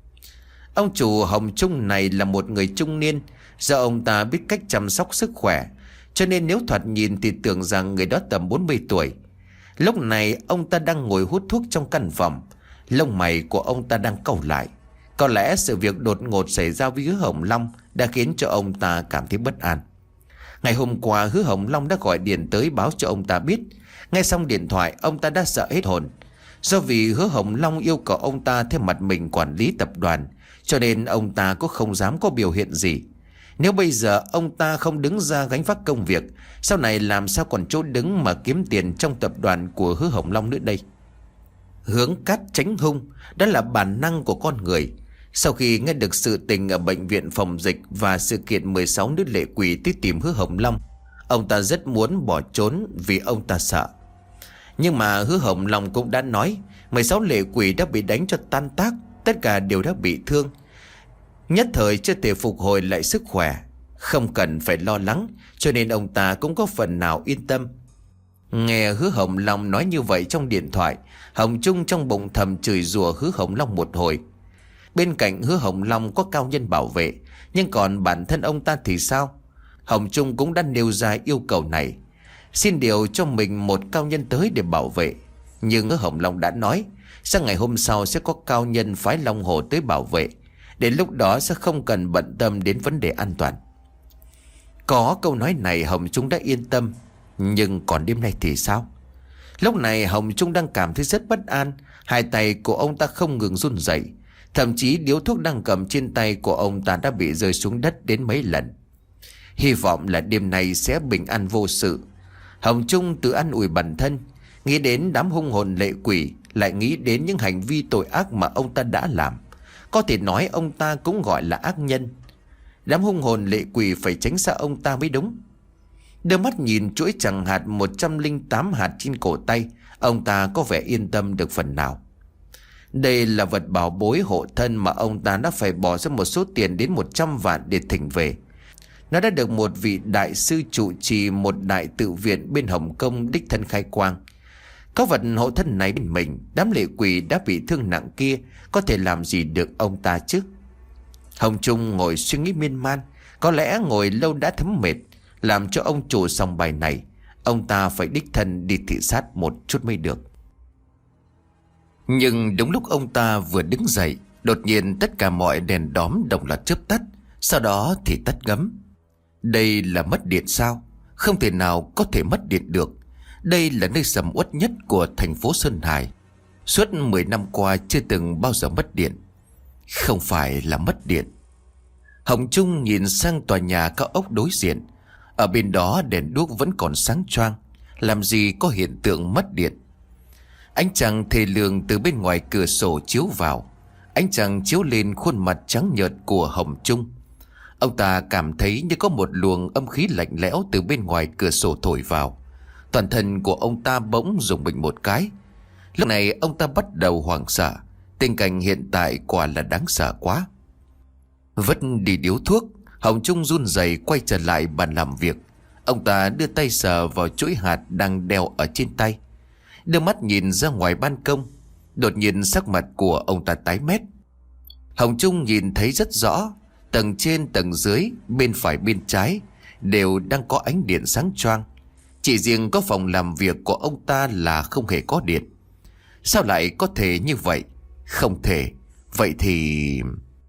Ông chủ Hồng Trung này là một người trung niên. Do ông ta biết cách chăm sóc sức khỏe, cho nên nếu thoạt nhìn thì tưởng rằng người đó tầm bốn mươi tuổi. Lúc này ông ta đang ngồi hút thuốc trong căn phòng. Lông mày của ông ta đang cau lại. Có lẽ sự việc đột ngột xảy ra với Hứa Hồng Long đã khiến cho ông ta cảm thấy bất an. Ngày hôm qua Hứa Hồng Long đã gọi điện tới báo cho ông ta biết. Nghe xong điện thoại ông ta đã sợ hết hồn. Do vì Hứa Hồng Long yêu cầu ông ta theo mặt mình quản lý tập đoàn, cho nên ông ta cũng không dám có biểu hiện gì. Nếu bây giờ ông ta không đứng ra gánh vác công việc, sau này làm sao còn chỗ đứng mà kiếm tiền trong tập đoàn của Hứa Hồng Long nữa đây. Hướng cát tránh hung, đó là bản năng của con người. Sau khi nghe được sự tình ở bệnh viện phòng dịch và sự kiện mười sáu nữ lệ quỷ tới tìm Hứa Hồng Long, ông ta rất muốn bỏ trốn vì ông ta sợ. Nhưng mà Hứa Hồng Long cũng đã nói mười sáu lệ quỷ đã bị đánh cho tan tác, tất cả đều đã bị thương, nhất thời chưa thể phục hồi lại sức khỏe, không cần phải lo lắng, cho nên ông ta cũng có phần nào yên tâm. Nghe Hứa Hồng Long nói như vậy trong điện thoại, Hồng Trung trong bụng thầm chửi rủa Hứa Hồng Long một hồi. Bên cạnh Hứa Hồng Long có cao nhân bảo vệ, nhưng còn bản thân ông ta thì sao? Hồng Trung cũng đã nêu ra yêu cầu này, xin điều cho mình một cao nhân tới để bảo vệ. Nhưng Hứa Hồng Long đã nói sang ngày hôm sau sẽ có cao nhân phái Long Hồ tới bảo vệ. Đến lúc đó sẽ không cần bận tâm đến vấn đề an toàn. Có câu nói này Hồng Trung đã yên tâm. Nhưng còn đêm nay thì sao? Lúc này Hồng Trung đang cảm thấy rất bất an. Hai tay của ông ta không ngừng run rẩy. Thậm chí điếu thuốc đang cầm trên tay của ông ta đã bị rơi xuống đất đến mấy lần. Hy vọng là đêm nay sẽ bình an vô sự. Hồng Trung tự an ủi bản thân, nghĩ đến đám hung hồn lệ quỷ, lại nghĩ đến những hành vi tội ác mà ông ta đã làm. Có thể nói ông ta cũng gọi là ác nhân. Đám hung hồn lệ quỷ phải tránh xa ông ta mới đúng. Đưa mắt nhìn chuỗi chằng hạt một trăm lẻ tám hạt trên cổ tay, ông ta có vẻ yên tâm được phần nào. Đây là vật bảo bối hộ thân mà ông ta đã phải bỏ ra một số tiền đến một trăm vạn để thỉnh về. Nó đã được một vị đại sư trụ trì một đại tự viện bên Hồng Kông đích thân khai quang. Có vật hộ thân này bên mình, đám lệ quỷ đã bị thương nặng kia có thể làm gì được ông ta chứ? Hồng Trung ngồi suy nghĩ miên man, có lẽ ngồi lâu đã thấm mệt, làm cho ông chủ sòng bài này ông ta phải đích thân đi thị sát một chút mới được. Nhưng đúng lúc ông ta vừa đứng dậy, đột nhiên tất cả mọi đèn đóm đồng loạt chớp tắt, sau đó thì tắt ngấm. Đây là mất điện sao? Không thể nào có thể mất điện được. Đây là nơi sầm uất nhất của thành phố Sơn Hải. Suốt mười năm qua chưa từng bao giờ mất điện. Không phải là mất điện. Hồng Trung nhìn sang tòa nhà cao ốc đối diện. Ở bên đó đèn đuốc vẫn còn sáng choang, làm gì có hiện tượng mất điện. Ánh trăng thề lường từ bên ngoài cửa sổ chiếu vào. Ánh trăng chiếu lên khuôn mặt trắng nhợt của Hồng Trung. Ông ta cảm thấy như có một luồng âm khí lạnh lẽo từ bên ngoài cửa sổ thổi vào. Toàn thân của ông ta bỗng rùng mình một cái. Lúc này ông ta bắt đầu hoảng sợ. Tình cảnh hiện tại quả là đáng sợ quá. Vứt đi điếu thuốc, Hồng Trung run rẩy quay trở lại bàn làm việc. Ông ta đưa tay sờ vào chuỗi hạt đang đeo ở trên tay, đưa mắt nhìn ra ngoài ban công. Đột nhiên sắc mặt của ông ta tái mét. Hồng Trung nhìn thấy rất rõ, tầng trên tầng dưới, bên phải bên trái đều đang có ánh điện sáng choang. Chỉ riêng có phòng làm việc của ông ta là không hề có điện. Sao lại có thể như vậy? Không thể. Vậy thì...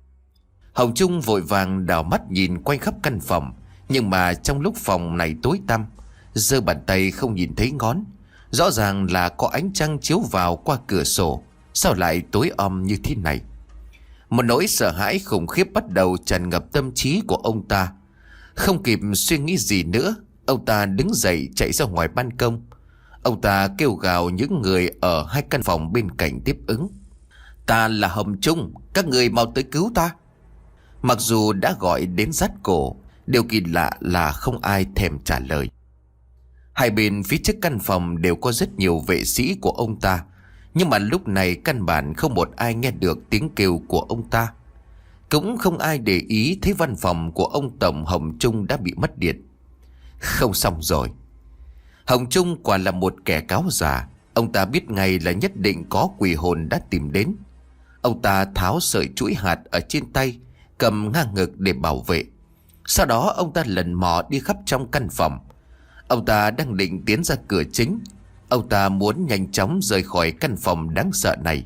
Hồng Trung vội vàng đảo mắt nhìn quanh khắp căn phòng. Nhưng mà trong lúc phòng này tối tăm, giơ bàn tay không nhìn thấy ngón. Rõ ràng là có ánh trăng chiếu vào qua cửa sổ. Sao lại tối om như thế này? Một nỗi sợ hãi khủng khiếp bắt đầu tràn ngập tâm trí của ông ta. Không kịp suy nghĩ gì nữa, ông ta đứng dậy chạy ra ngoài ban công. Ông ta kêu gào những người ở hai căn phòng bên cạnh tiếp ứng. Ta là Hồng Trung, các người mau tới cứu ta. Mặc dù đã gọi đến rát cổ, điều kỳ lạ là không ai thèm trả lời. Hai bên phía trước căn phòng đều có rất nhiều vệ sĩ của ông ta, nhưng mà lúc này căn bản không một ai nghe được tiếng kêu của ông ta. Cũng không ai để ý thấy văn phòng của ông Tổng Hồng Trung đã bị mất điện. Không xong rồi. Hồng Trung quả là một kẻ cáo già. Ông ta biết ngay là nhất định có quỷ hồn đã tìm đến. Ông ta tháo sợi chuỗi hạt ở trên tay, cầm ngang ngực để bảo vệ. Sau đó ông ta lần mò đi khắp trong căn phòng. Ông ta đang định tiến ra cửa chính. Ông ta muốn nhanh chóng rời khỏi căn phòng đáng sợ này.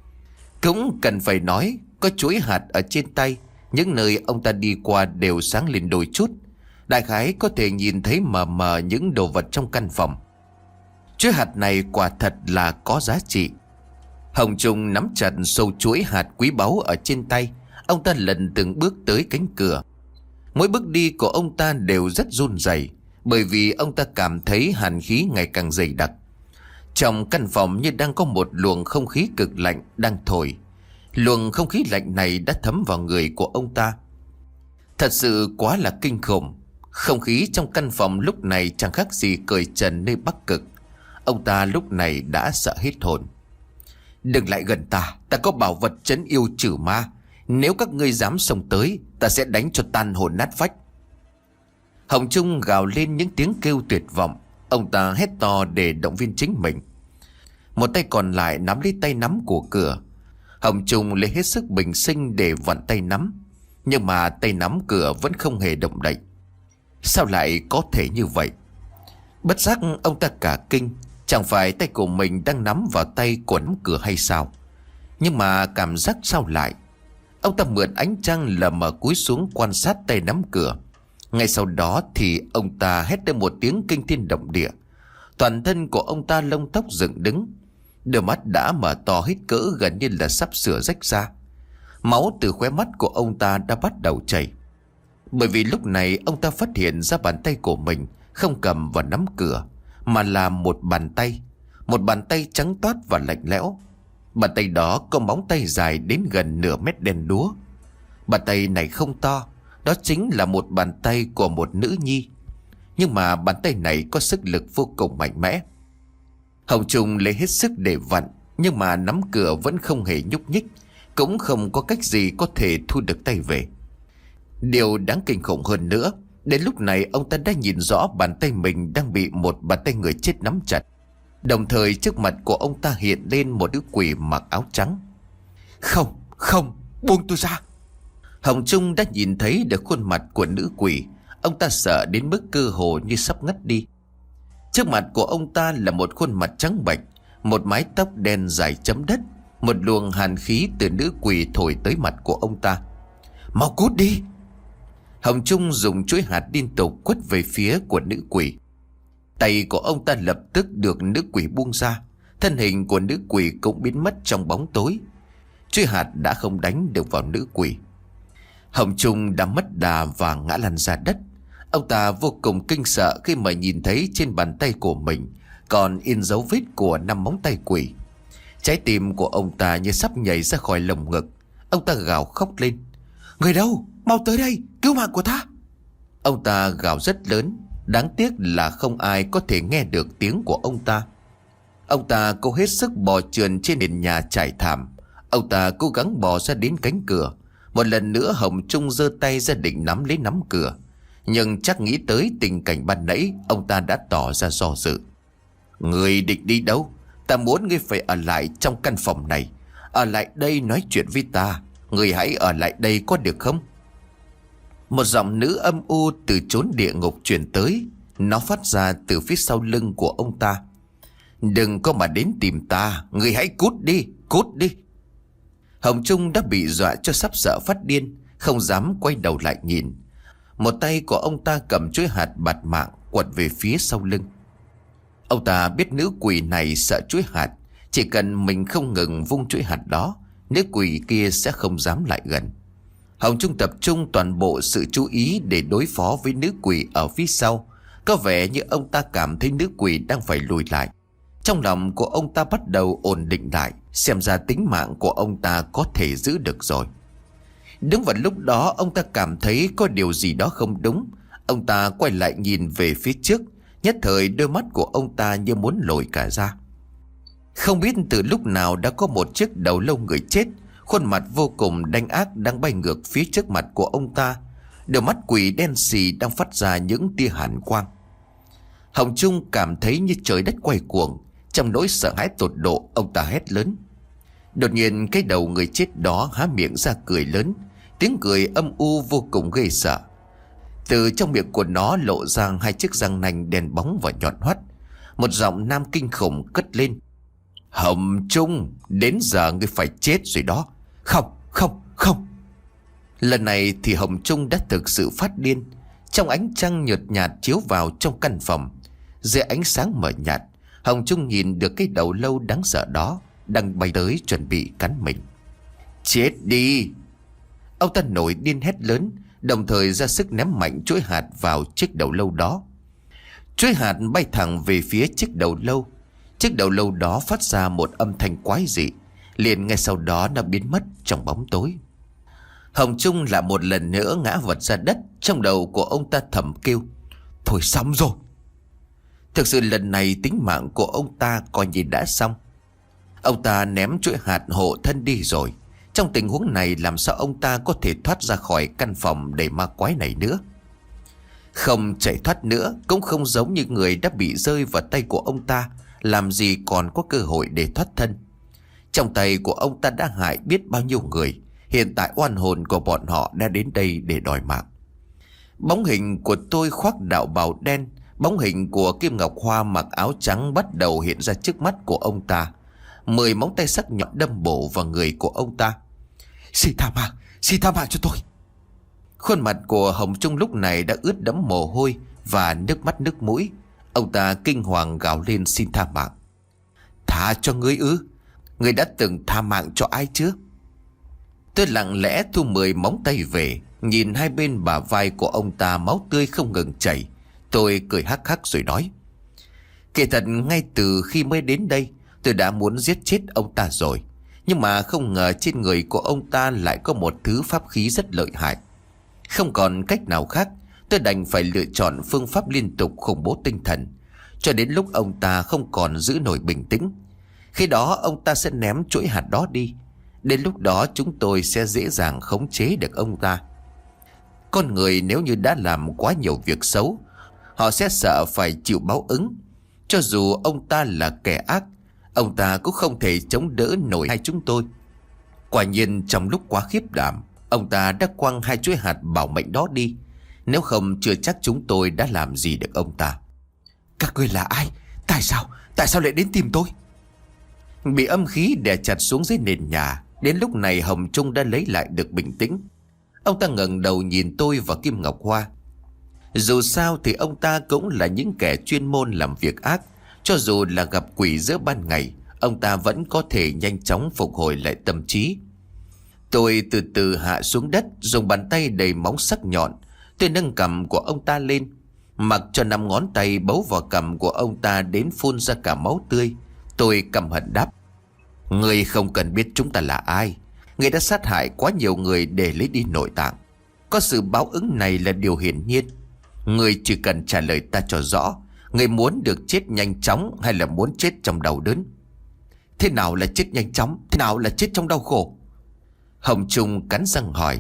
Cũng cần phải nói, có chuỗi hạt ở trên tay, những nơi ông ta đi qua đều sáng lên đôi chút. Đại khái có thể nhìn thấy mờ mờ những đồ vật trong căn phòng. Chuỗi hạt này quả thật là có giá trị. Hồng Trung nắm chặt sâu chuỗi hạt quý báu ở trên tay. Ông ta lần từng bước tới cánh cửa. Mỗi bước đi của ông ta đều rất run rẩy, bởi vì ông ta cảm thấy hàn khí ngày càng dày đặc. Trong căn phòng như đang có một luồng không khí cực lạnh đang thổi. Luồng không khí lạnh này đã thấm vào người của ông ta. Thật sự quá là kinh khủng. Không khí trong căn phòng lúc này chẳng khác gì cởi trần nơi Bắc Cực. Ông ta lúc này đã sợ hết hồn. Đừng lại gần ta, ta có bảo vật trấn yêu trừ ma. Nếu các ngươi dám xông tới, ta sẽ đánh cho tan hồn nát phách. Hồng Trung gào lên những tiếng kêu tuyệt vọng. Ông ta hét to để động viên chính mình. Một tay còn lại nắm lấy tay nắm của cửa. Hồng Trung lấy hết sức bình sinh để vặn tay nắm. Nhưng mà tay nắm cửa vẫn không hề động đậy. Sao lại có thể như vậy? Bất giác ông ta cả kinh. Chẳng phải tay của mình đang nắm vào tay của nắm cửa hay sao? Nhưng mà cảm giác sao lại? Ông ta mượn ánh trăng lờ mờ cúi xuống quan sát tay nắm cửa. Ngay sau đó thì ông ta hét lên một tiếng kinh thiên động địa. Toàn thân của ông ta lông tóc dựng đứng. Đôi mắt đã mở to hết cỡ, gần như là sắp sửa rách ra. Máu từ khóe mắt của ông ta đã bắt đầu chảy. Bởi vì lúc này ông ta phát hiện ra bàn tay của mình không cầm vào nắm cửa, mà là một bàn tay. Một bàn tay trắng toát và lạnh lẽo. Bàn tay đó có móng tay dài đến gần nửa mét đen đúa. Bàn tay này không to, đó chính là một bàn tay của một nữ nhi. Nhưng mà bàn tay này có sức lực vô cùng mạnh mẽ. Hồng Trung lấy hết sức để vặn, nhưng mà nắm cửa vẫn không hề nhúc nhích, cũng không có cách gì có thể thu được tay về. Điều đáng kinh khủng hơn nữa, đến lúc này ông ta đã nhìn rõ bàn tay mình đang bị một bàn tay người chết nắm chặt. Đồng thời trước mặt của ông ta hiện lên một nữ quỷ mặc áo trắng. Không, không, buông tôi ra. Hồng Trung đã nhìn thấy được khuôn mặt của nữ quỷ. Ông ta sợ đến mức cơ hồ như sắp ngất đi. Trước mặt của ông ta là một khuôn mặt trắng bệch, một mái tóc đen dài chấm đất. Một luồng hàn khí từ nữ quỷ thổi tới mặt của ông ta. Mau cút đi. Hồng Trung dùng chuỗi hạt liên tục quất về phía của nữ quỷ. Tay của ông ta lập tức được nữ quỷ buông ra. Thân hình của nữ quỷ cũng biến mất trong bóng tối. Chuỗi hạt đã không đánh được vào nữ quỷ. Hồng Trung đã mất đà và ngã lăn ra đất. Ông ta vô cùng kinh sợ khi mà nhìn thấy trên bàn tay của mình còn in dấu vết của năm móng tay quỷ. Trái tim của ông ta như sắp nhảy ra khỏi lồng ngực. Ông ta gào khóc lên: Người đâu? Mau tới đây, cứu mạng của ta! Ông ta gào rất lớn. Đáng tiếc là không ai có thể nghe được tiếng của ông ta. Ông ta cố hết sức bò trườn trên nền nhà trải thảm. Ông ta cố gắng bò ra đến cánh cửa. Một lần nữa Hồng Trung giơ tay ra định nắm lấy nắm cửa, nhưng chắc nghĩ tới tình cảnh ban nãy, ông ta đã tỏ ra do dự. Người định đi đâu? Ta muốn ngươi phải ở lại trong căn phòng này, ở lại đây nói chuyện với ta. Người hãy ở lại đây có được không? Một giọng nữ âm u từ chốn địa ngục truyền tới. Nó phát ra từ phía sau lưng của ông ta: Đừng có mà đến tìm ta, người hãy cút đi, cút đi. Hồng Trung đã bị dọa cho sắp sợ phát điên, không dám quay đầu lại nhìn. Một tay của ông ta cầm chuỗi hạt bạt mạng quật về phía sau lưng. Ông ta biết nữ quỷ này sợ chuỗi hạt, chỉ cần mình không ngừng vung chuỗi hạt đó, nữ quỷ kia sẽ không dám lại gần. Hồng Trung tập trung toàn bộ sự chú ý để đối phó với nữ quỷ ở phía sau. Có vẻ như ông ta cảm thấy nữ quỷ đang phải lùi lại. Trong lòng của ông ta bắt đầu ổn định lại, xem ra tính mạng của ông ta có thể giữ được rồi. Đúng vào lúc đó ông ta cảm thấy có điều gì đó không đúng. Ông ta quay lại nhìn về phía trước. Nhất thời đôi mắt của ông ta như muốn lồi cả ra. Không biết từ lúc nào đã có một chiếc đầu lâu người chết, khuôn mặt vô cùng đanh ác đang bay ngược phía trước mặt của ông ta. Đôi mắt quỷ đen xì đang phát ra những tia hàn quang. Hồng Trung cảm thấy như trời đất quay cuồng. Trong nỗi sợ hãi tột độ, ông ta hét lớn. Đột nhiên cái đầu người chết đó há miệng ra cười lớn. Tiếng cười âm u vô cùng ghê sợ. Từ trong miệng của nó lộ ra hai chiếc răng nanh đen bóng và nhọn hoắt. Một giọng nam kinh khủng cất lên: Hồng Trung, đến giờ ngươi phải chết rồi đó. Không, không, không. Lần này thì Hồng Trung đã thực sự phát điên. Trong ánh trăng nhợt nhạt chiếu vào trong căn phòng, dưới ánh sáng mờ nhạt, Hồng Trung nhìn được cái đầu lâu đáng sợ đó đang bay tới chuẩn bị cắn mình. Chết đi! Ông ta nổi điên hét lớn, đồng thời ra sức ném mạnh chuỗi hạt vào chiếc đầu lâu đó. Chuỗi hạt bay thẳng về phía chiếc đầu lâu. Chiếc đầu lâu đó phát ra một âm thanh quái dị, liền ngay sau đó nó biến mất trong bóng tối. Hồng Trung lại một lần nữa ngã vật ra đất. Trong đầu của ông ta thầm kêu: Thôi xong rồi. Thực sự lần này tính mạng của ông ta coi như đã xong. Ông ta ném chuỗi hạt hộ thân đi rồi. Trong tình huống này làm sao ông ta có thể thoát ra khỏi căn phòng đầy ma quái này nữa? Không chạy thoát nữa cũng không giống như người đã bị rơi vào tay của ông ta, làm gì còn có cơ hội để thoát thân. Trong tay của ông ta đã hại biết bao nhiêu người. Hiện tại oan hồn của bọn họ đã đến đây để đòi mạng. Bóng hình của tôi khoác đạo bào đen, bóng hình của Kim Ngọc Hoa mặc áo trắng bắt đầu hiện ra trước mắt của ông ta. Mười móng tay sắc nhọn đâm bổ vào người của ông ta. Xin tha mạng, xin tha mạng cho tôi. Khuôn mặt của Hồng Trung lúc này đã ướt đẫm mồ hôi và nước mắt nước mũi. Ông ta kinh hoàng gào lên xin tha mạng. Tha cho ngươi ư? Ngươi đã từng tha mạng cho ai chưa? Tôi lặng lẽ thu mười móng tay về, nhìn hai bên bả vai của ông ta máu tươi không ngừng chảy. Tôi cười hắc hắc rồi nói: Kể thật ngay từ khi mới đến đây, tôi đã muốn giết chết ông ta rồi. Nhưng mà không ngờ trên người của ông ta lại có một thứ pháp khí rất lợi hại. Không còn cách nào khác, tôi đành phải lựa chọn phương pháp liên tục khủng bố tinh thần, cho đến lúc ông ta không còn giữ nổi bình tĩnh. Khi đó ông ta sẽ ném chuỗi hạt đó đi. Đến lúc đó chúng tôi sẽ dễ dàng khống chế được ông ta. Con người nếu như đã làm quá nhiều việc xấu, họ sẽ sợ phải chịu báo ứng. Cho dù ông ta là kẻ ác, ông ta cũng không thể chống đỡ nổi hai chúng tôi. Quả nhiên trong lúc quá khiếp đảm, ông ta đã quăng hai chuỗi hạt bảo mệnh đó đi. Nếu không chưa chắc chúng tôi đã làm gì được ông ta. Các ngươi là ai? Tại sao? Tại sao lại đến tìm tôi? Bị âm khí đè chặt xuống dưới nền nhà. Đến lúc này Hồng Trung đã lấy lại được bình tĩnh. Ông ta ngẩng đầu nhìn tôi và Kim Ngọc Hoa. Dù sao thì ông ta cũng là những kẻ chuyên môn làm việc ác. Cho dù là gặp quỷ giữa ban ngày, ông ta vẫn có thể nhanh chóng phục hồi lại tâm trí. Tôi từ từ hạ xuống đất, dùng bàn tay đầy móng sắc nhọn. Tôi nâng cằm của ông ta lên, mặc cho năm ngón tay bấu vào cằm của ông ta đến phun ra cả máu tươi. Tôi căm hận đáp: Ngươi không cần biết chúng ta là ai. Người đã sát hại quá nhiều người để lấy đi nội tạng. Có sự báo ứng này là điều hiển nhiên. Người chỉ cần trả lời ta cho rõ, người muốn được chết nhanh chóng hay là muốn chết trong đau đớn? Thế nào là chết nhanh chóng? Thế nào là chết trong đau khổ? Hồng Trung cắn răng hỏi.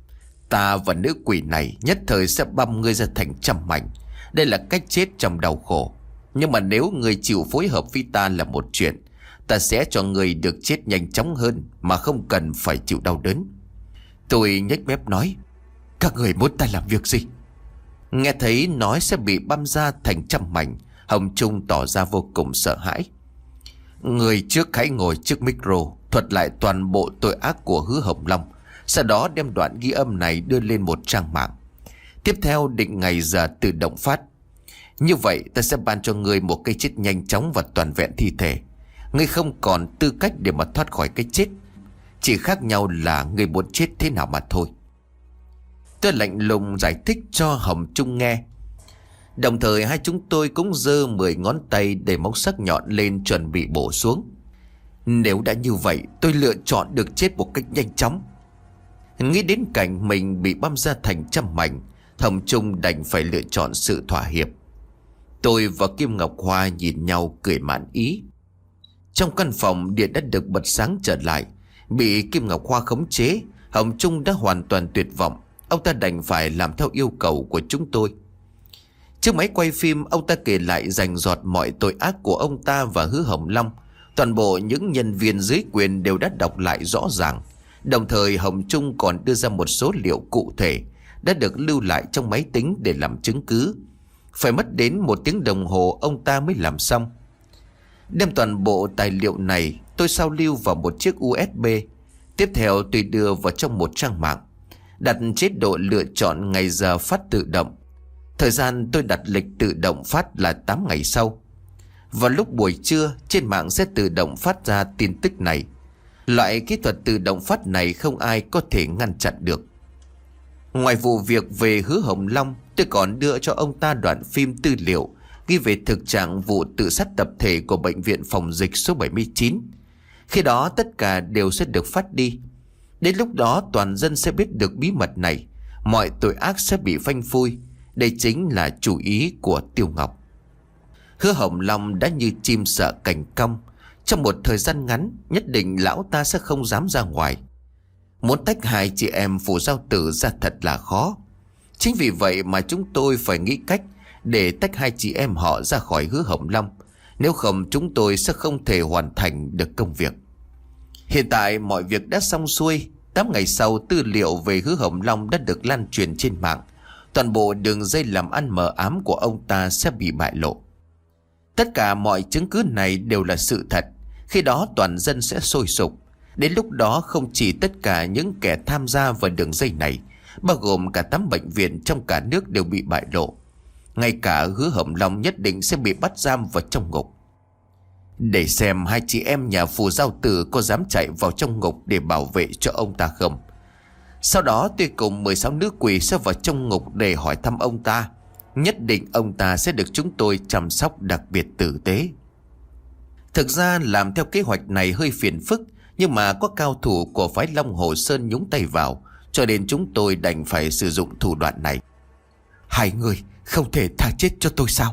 Ta và nữ quỷ này nhất thời sẽ băm ngươi ra thành trăm mảnh. Đây là cách chết trong đau khổ. Nhưng mà nếu ngươi chịu phối hợp với ta là một chuyện. Ta sẽ cho ngươi được chết nhanh chóng hơn, mà không cần phải chịu đau đớn. Tôi nhếch mép nói. Các người muốn ta làm việc gì? Nghe thấy nói sẽ bị băm ra thành trăm mảnh, Hồng Trung tỏ ra vô cùng sợ hãi. Người trước hãy ngồi trước micro, thuật lại toàn bộ tội ác của Hứa Hồng Long. Sau đó đem đoạn ghi âm này đưa lên một trang mạng. Tiếp theo định ngày giờ tự động phát. Như vậy ta sẽ ban cho ngươi một cái chết nhanh chóng và toàn vẹn thi thể. Ngươi không còn tư cách để mà thoát khỏi cái chết. Chỉ khác nhau là ngươi muốn chết thế nào mà thôi. Tôi lạnh lùng giải thích cho Hồng Trung nghe. Đồng thời hai chúng tôi cũng giơ mười ngón tay để móng sắc nhọn lên chuẩn bị bổ xuống. Nếu đã như vậy, tôi lựa chọn được chết một cách nhanh chóng. Nghĩ đến cảnh mình bị băm ra thành trăm mảnh, Hồng Trung đành phải lựa chọn sự thỏa hiệp. Tôi và Kim Ngọc Hoa nhìn nhau cười mãn ý. Trong căn phòng điện đã được bật sáng trở lại. Bị Kim Ngọc Hoa khống chế, Hồng Trung đã hoàn toàn tuyệt vọng. Ông ta đành phải làm theo yêu cầu của chúng tôi. Trước máy quay phim, ông ta kể lại rành rọt mọi tội ác của ông ta và Hứa Hồng Long. Toàn bộ những nhân viên dưới quyền đều đã đọc lại rõ ràng. Đồng thời Hồng Trung còn đưa ra một số liệu cụ thể đã được lưu lại trong máy tính để làm chứng cứ. Phải mất đến một tiếng đồng hồ ông ta mới làm xong. Đem toàn bộ tài liệu này tôi sao lưu vào một chiếc u ét bê. Tiếp theo tôi đưa vào trong một trang mạng, đặt chế độ lựa chọn ngày giờ phát tự động. Thời gian tôi đặt lịch tự động phát là tám ngày sau. Vào lúc buổi trưa, trên mạng sẽ tự động phát ra tin tức này. Loại kỹ thuật tự động phát này không ai có thể ngăn chặn được. Ngoài vụ việc về Hứa Hồng Long, tôi còn đưa cho ông ta đoạn phim tư liệu ghi về thực trạng vụ tự sát tập thể của bệnh viện phòng dịch số bảy mươi chín. Khi đó tất cả đều sẽ được phát đi. Đến lúc đó toàn dân sẽ biết được bí mật này. Mọi tội ác sẽ bị phanh phui. Đây chính là chủ ý của Tiêu Ngọc. Hứa Hồng Long đã như chim sợ cành cong. Trong một thời gian ngắn, nhất định lão ta sẽ không dám ra ngoài. Muốn tách hai chị em Phù Giao Tử ra thật là khó. Chính vì vậy mà chúng tôi phải nghĩ cách để tách hai chị em họ ra khỏi Hứa Hồng Long. Nếu không chúng tôi sẽ không thể hoàn thành được công việc. Hiện tại mọi việc đã xong xuôi. Tám ngày sau, tư liệu về Hứa Hồng Long đã được lan truyền trên mạng. Toàn bộ đường dây làm ăn mờ ám của ông ta sẽ bị bại lộ. Tất cả mọi chứng cứ này đều là sự thật. Khi đó toàn dân sẽ sôi sục. Đến lúc đó không chỉ tất cả những kẻ tham gia vào đường dây này, bao gồm cả tám bệnh viện trong cả nước đều bị bại lộ. Ngay cả Hứa Hồng Long nhất định sẽ bị bắt giam vào trong ngục. Để xem hai chị em nhà Phù Giao Tử có dám chạy vào trong ngục để bảo vệ cho ông ta không. Sau đó tôi cùng mười sáu nữ quỷ sẽ vào trong ngục để hỏi thăm ông ta. Nhất định ông ta sẽ được chúng tôi chăm sóc đặc biệt tử tế. Thực ra làm theo kế hoạch này hơi phiền phức, nhưng mà có cao thủ của phái Long Hồ Sơn nhúng tay vào, cho nên chúng tôi đành phải sử dụng thủ đoạn này. Hai người không thể tha chết cho tôi sao?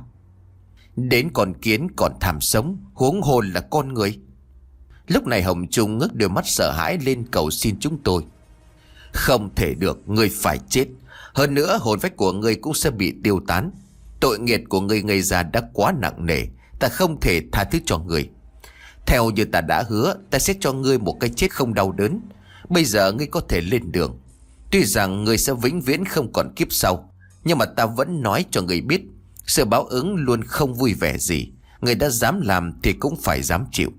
Đến con kiến còn tham sống, huống hồ là con người. Lúc này Hồng Trung ngước đôi mắt sợ hãi lên cầu xin chúng tôi. Không thể được, ngươi phải chết. Hơn nữa hồn phách của ngươi cũng sẽ bị tiêu tán. Tội nghiệp của ngươi gây ra đã quá nặng nề, ta không thể tha thứ cho ngươi. Theo như ta đã hứa, ta sẽ cho ngươi một cái chết không đau đớn. Bây giờ ngươi có thể lên đường. Tuy rằng ngươi sẽ vĩnh viễn không còn kiếp sau, nhưng mà ta vẫn nói cho ngươi biết, sự báo ứng luôn không vui vẻ gì. Ngươi đã dám làm thì cũng phải dám chịu.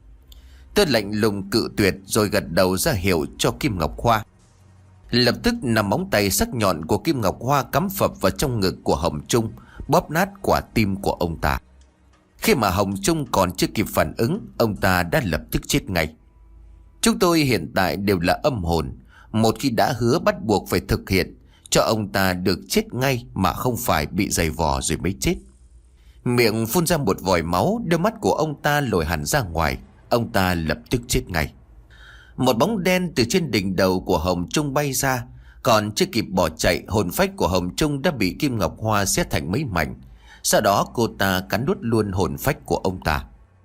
Tôi lạnh lùng cự tuyệt rồi gật đầu ra hiệu cho Kim Ngọc Hoa. Lập tức nằm móng tay sắc nhọn của Kim Ngọc Hoa cắm phập vào trong ngực của Hồng Trung, bóp nát quả tim của ông ta. Khi mà Hồng Trung còn chưa kịp phản ứng, ông ta đã lập tức chết ngay. Chúng tôi hiện tại đều là âm hồn. Một khi đã hứa bắt buộc phải thực hiện, cho ông ta được chết ngay mà không phải bị giày vò rồi mới chết. Miệng phun ra một vòi máu, đôi mắt của ông ta lồi hẳn ra ngoài. Ông ta lập tức chết ngay. Một bóng đen từ trên đỉnh đầu của Hồng Trung bay ra. Còn chưa kịp bỏ chạy, hồn phách của Hồng Trung đã bị Kim Ngọc Hoa xé thành mấy mảnh. Sau đó cô ta cắn nuốt luôn hồn phách của ông ta.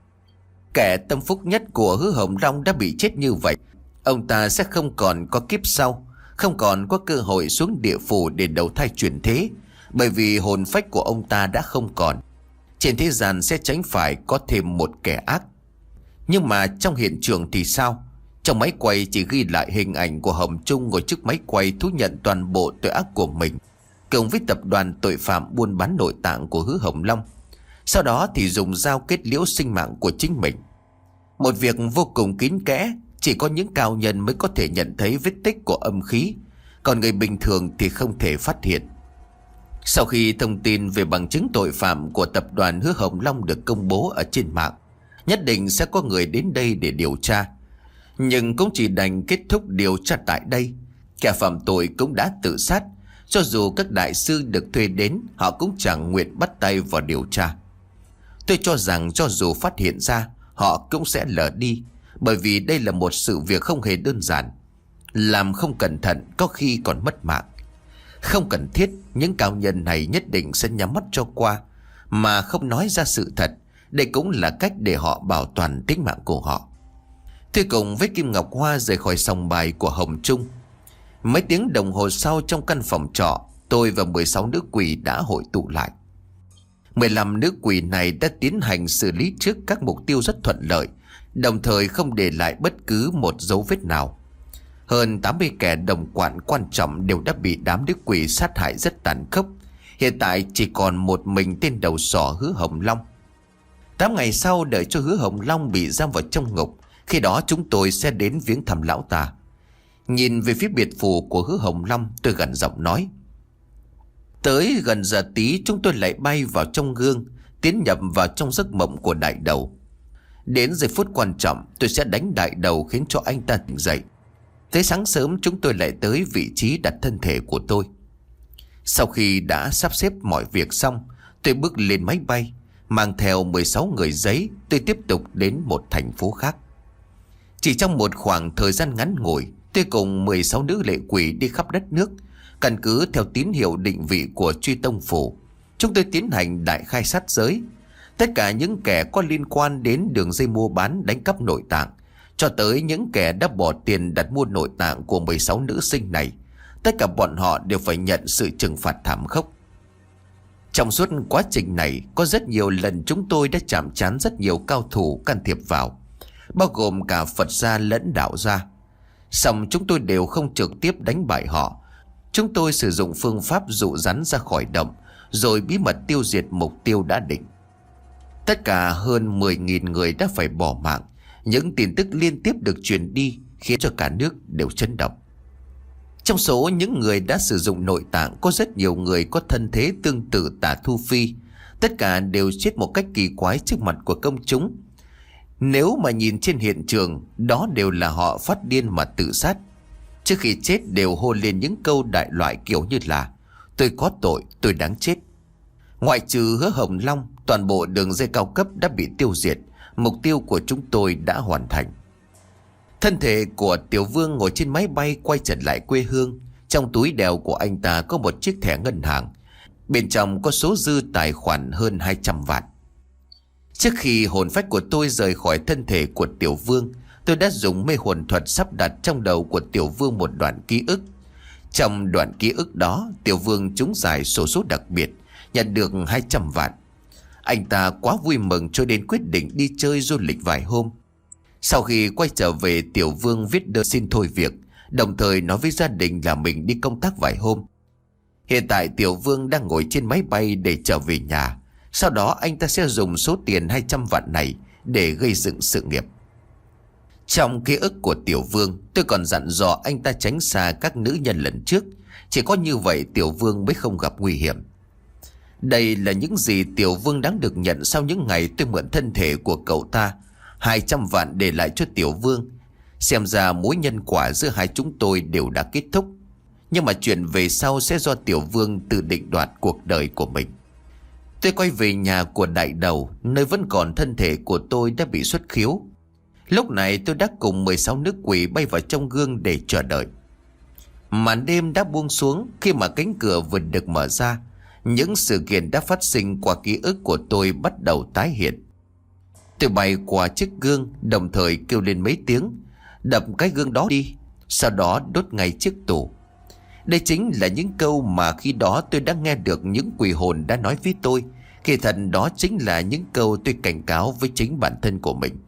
Kẻ tâm phúc nhất của Hứa Hồng Long đã bị chết như vậy. Ông ta sẽ không còn có kiếp sau, không còn có cơ hội xuống địa phủ để đầu thai chuyển thế, bởi vì hồn phách của ông ta đã không còn. Trên thế gian sẽ tránh phải có thêm một kẻ ác. Nhưng mà trong hiện trường thì sao? Trong máy quay chỉ ghi lại hình ảnh của Hồng Trung ngồi trước máy quay thú nhận toàn bộ tội ác của mình, cùng với tập đoàn tội phạm buôn bán nội tạng của Hứa Hồng Long. Sau đó thì dùng dao kết liễu sinh mạng của chính mình. Một việc vô cùng kín kẽ, chỉ có những cao nhân mới có thể nhận thấy vết tích của âm khí, còn người bình thường thì không thể phát hiện. Sau khi thông tin về bằng chứng tội phạm của tập đoàn Hứa Hồng Long được công bố ở trên mạng, nhất định sẽ có người đến đây để điều tra. Nhưng cũng chỉ đành kết thúc điều tra tại đây. Kẻ phạm tội cũng đã tự sát. Cho dù các đại sư được thuê đến, họ cũng chẳng nguyện bắt tay vào điều tra. Tôi cho rằng cho dù phát hiện ra, họ cũng sẽ lờ đi, bởi vì đây là một sự việc không hề đơn giản. Làm không cẩn thận có khi còn mất mạng. Không cần thiết, những cao nhân này nhất định sẽ nhắm mắt cho qua, mà không nói ra sự thật. Đây cũng là cách để họ bảo toàn tính mạng của họ. Tôi cùng với Kim Ngọc Hoa rời khỏi sòng bài của Hồng Trung. Mấy tiếng đồng hồ sau, trong căn phòng trọ, tôi và mười sáu nữ quỷ đã hội tụ lại. mười lăm nữ quỷ này đã tiến hành xử lý trước các mục tiêu rất thuận lợi, đồng thời không để lại bất cứ một dấu vết nào. Hơn tám mươi kẻ đồng quản quan trọng đều đã bị đám nữ quỷ sát hại rất tàn khốc. Hiện tại chỉ còn một mình tên đầu sỏ Hứa Hồng Long. Tám ngày sau, đợi cho Hứa Hồng Long bị giam vào trong ngục, khi đó chúng tôi sẽ đến viếng thăm lão ta. Nhìn về phía biệt phủ của Hứa Hồng Long, tôi gần giọng nói. Tới gần giờ tí, chúng tôi lại bay vào trong gương, tiến nhập vào trong giấc mộng của đại đầu. Đến giây phút quan trọng, tôi sẽ đánh đại đầu khiến cho anh ta tỉnh dậy. Tới sáng sớm, chúng tôi lại tới vị trí đặt thân thể của tôi. Sau khi đã sắp xếp mọi việc xong, tôi bước lên máy bay, mang theo mười sáu người giấy. Tôi tiếp tục đến một thành phố khác. Chỉ trong một khoảng thời gian ngắn ngủi, tôi cùng mười sáu nữ lệ quỷ đi khắp đất nước. Căn cứ theo tín hiệu định vị của Truy Tông Phủ, chúng tôi tiến hành đại khai sát giới. Tất cả những kẻ có liên quan đến đường dây mua bán đánh cắp nội tạng, cho tới những kẻ đã bỏ tiền đặt mua nội tạng của mười sáu nữ sinh này, tất cả bọn họ đều phải nhận sự trừng phạt thảm khốc. Trong suốt quá trình này, có rất nhiều lần chúng tôi đã chạm trán rất nhiều cao thủ can thiệp vào, bao gồm cả Phật gia lẫn đạo gia. Song chúng tôi đều không trực tiếp đánh bại họ. Chúng tôi sử dụng phương pháp dụ rắn ra khỏi động, rồi bí mật tiêu diệt mục tiêu đã định. Tất cả hơn mười nghìn người đã phải bỏ mạng. Những tin tức liên tiếp được truyền đi khiến cho cả nước đều chấn động. Trong số những người đã sử dụng nội tạng, có rất nhiều người có thân thế tương tự Tả Thu Phi. Tất cả đều chết một cách kỳ quái trước mặt của công chúng. Nếu mà nhìn trên hiện trường, đó đều là họ phát điên mà tự sát. Trước khi chết đều hô lên những câu đại loại kiểu như là: tôi có tội, tôi đáng chết. Ngoại trừ Hứa Hồng Long, toàn bộ đường dây cao cấp đã bị tiêu diệt. Mục tiêu của chúng tôi đã hoàn thành. Thân thể của Tiểu Vương ngồi trên máy bay quay trở lại quê hương. Trong túi đeo của anh ta có một chiếc thẻ ngân hàng, bên trong có số dư tài khoản hơn hai trăm vạn. Trước khi hồn phách của tôi rời khỏi thân thể của Tiểu Vương, tôi đã dùng mê hồn thuật sắp đặt trong đầu của Tiểu Vương một đoạn ký ức. Trong đoạn ký ức đó, Tiểu Vương trúng giải xổ số đặc biệt, nhận được hai trăm vạn. Anh ta quá vui mừng cho đến quyết định đi chơi du lịch vài hôm. Sau khi quay trở về, Tiểu Vương viết đơn xin thôi việc, đồng thời nói với gia đình là mình đi công tác vài hôm. Hiện tại Tiểu Vương đang ngồi trên máy bay để trở về nhà. Sau đó anh ta sẽ dùng số tiền hai trăm vạn này để gây dựng sự nghiệp. Trong ký ức của Tiểu Vương, tôi còn dặn dò anh ta tránh xa các nữ nhân lần trước. Chỉ có như vậy Tiểu Vương mới không gặp nguy hiểm. Đây là những gì Tiểu Vương đáng được nhận sau những ngày tôi mượn thân thể của cậu ta. Hai trăm vạn để lại cho Tiểu Vương. Xem ra mối nhân quả giữa hai chúng tôi đều đã kết thúc. Nhưng mà chuyện về sau sẽ do Tiểu Vương tự định đoạt cuộc đời của mình. Tôi quay về nhà của đại đầu, nơi vẫn còn thân thể của tôi đã bị xuất khiếu. Lúc này tôi đã cùng mười sáu nữ quỷ bay vào trong gương để chờ đợi. Màn đêm đã buông xuống. Khi mà cánh cửa vừa được mở ra, những sự kiện đã phát sinh qua ký ức của tôi bắt đầu tái hiện. Tôi bay qua chiếc gương, đồng thời kêu lên mấy tiếng, đập cái gương đó đi, sau đó đốt ngay chiếc tủ. Đây chính là những câu mà khi đó tôi đã nghe được những quỷ hồn đã nói với tôi. Kỳ thật đó chính là những câu tôi cảnh cáo với chính bản thân của mình.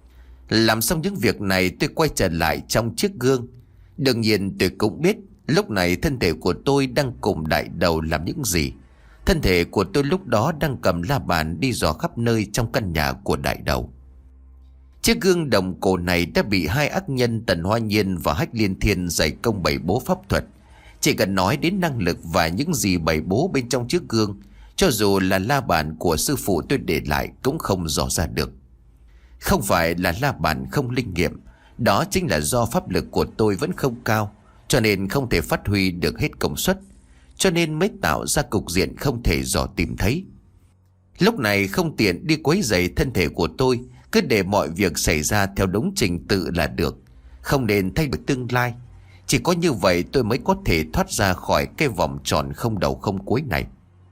Làm xong những việc này, tôi quay trở lại trong chiếc gương. Đương nhiên tôi cũng biết lúc này thân thể của tôi đang cùng đại đầu làm những gì. Thân thể của tôi lúc đó đang cầm la bàn đi dò khắp nơi trong căn nhà của đại đầu. Chiếc gương đồng cổ này đã bị hai ác nhân Tần Hoa Nhiên và Hách Liên Thiên dày công bày bố pháp thuật. Chỉ cần nói đến năng lực và những gì bày bố bên trong chiếc gương, cho dù là la bàn của sư phụ tôi để lại cũng không dò ra được. Không phải là la bàn không linh nghiệm, đó chính là do pháp lực của tôi vẫn không cao, cho nên không thể phát huy được hết công suất, cho nên mới tạo ra cục diện không thể dò tìm thấy. Lúc này không tiện đi quấy rầy thân thể của tôi, cứ để mọi việc xảy ra theo đúng trình tự là được, không nên thay đổi tương lai. Chỉ có như vậy tôi mới có thể thoát ra khỏi cái vòng tròn không đầu không cuối này.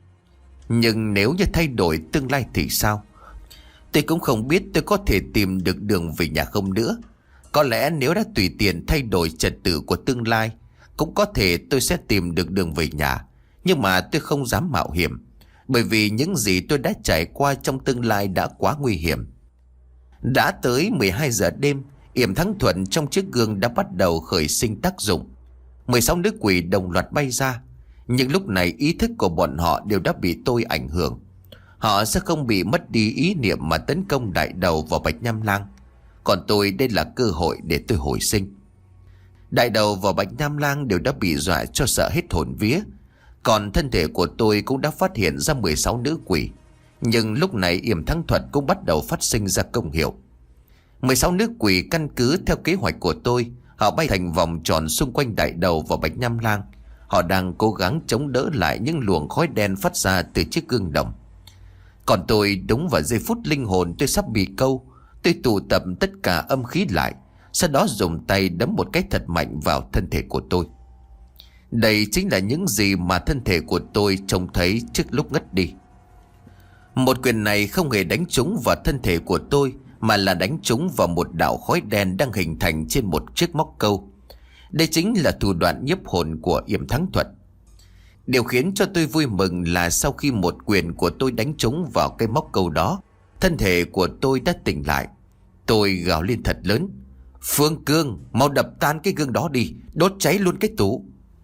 Nhưng nếu như thay đổi tương lai thì sao? Tôi cũng không biết tôi có thể tìm được đường về nhà không nữa. Có lẽ nếu đã tùy tiện thay đổi trật tự của tương lai, cũng có thể tôi sẽ tìm được đường về nhà. Nhưng mà tôi không dám mạo hiểm, bởi vì những gì tôi đã trải qua trong tương lai đã quá nguy hiểm. Đã tới mười hai giờ đêm, yểm thắng thuận trong chiếc gương đã bắt đầu khởi sinh tác dụng. mười sáu nữ quỷ đồng loạt bay ra. Nhưng lúc này ý thức của bọn họ đều đã bị tôi ảnh hưởng. Họ sẽ không bị mất đi ý niệm mà tấn công đại đầu vào Bạch Nham Lang. Còn tôi, đây là cơ hội để tôi hồi sinh. Đại đầu và Bạch Nham Lang đều đã bị dọa cho sợ hết hồn vía. Còn thân thể của tôi cũng đã phát hiện ra mười sáu nữ quỷ. Nhưng lúc này yểm thắng thuật cũng bắt đầu phát sinh ra công hiệu. mười sáu nữ quỷ căn cứ theo kế hoạch của tôi, họ bay thành vòng tròn xung quanh đại đầu và Bạch Nham Lang. Họ đang cố gắng chống đỡ lại những luồng khói đen phát ra từ chiếc gương đồng. Còn tôi, đúng vào giây phút linh hồn tôi sắp bị câu, tôi tụ tập tất cả âm khí lại, sau đó dùng tay đấm một cái thật mạnh vào thân thể của tôi. Đây chính là những gì mà thân thể của tôi trông thấy trước lúc ngất đi. Một quyền này không hề đánh trúng vào thân thể của tôi, mà là đánh trúng vào một đạo khói đen đang hình thành trên một chiếc móc câu. Đây chính là thủ đoạn nhiếp hồn của yểm thắng thuật. Điều khiến cho tôi vui mừng là sau khi một quyền của tôi đánh trúng vào cái móc câu đó, thân thể của tôi đã tỉnh lại. Tôi gào lên thật lớn: Phương Cương, mau đập tan cái gương đó đi, đốt cháy luôn cái tủ.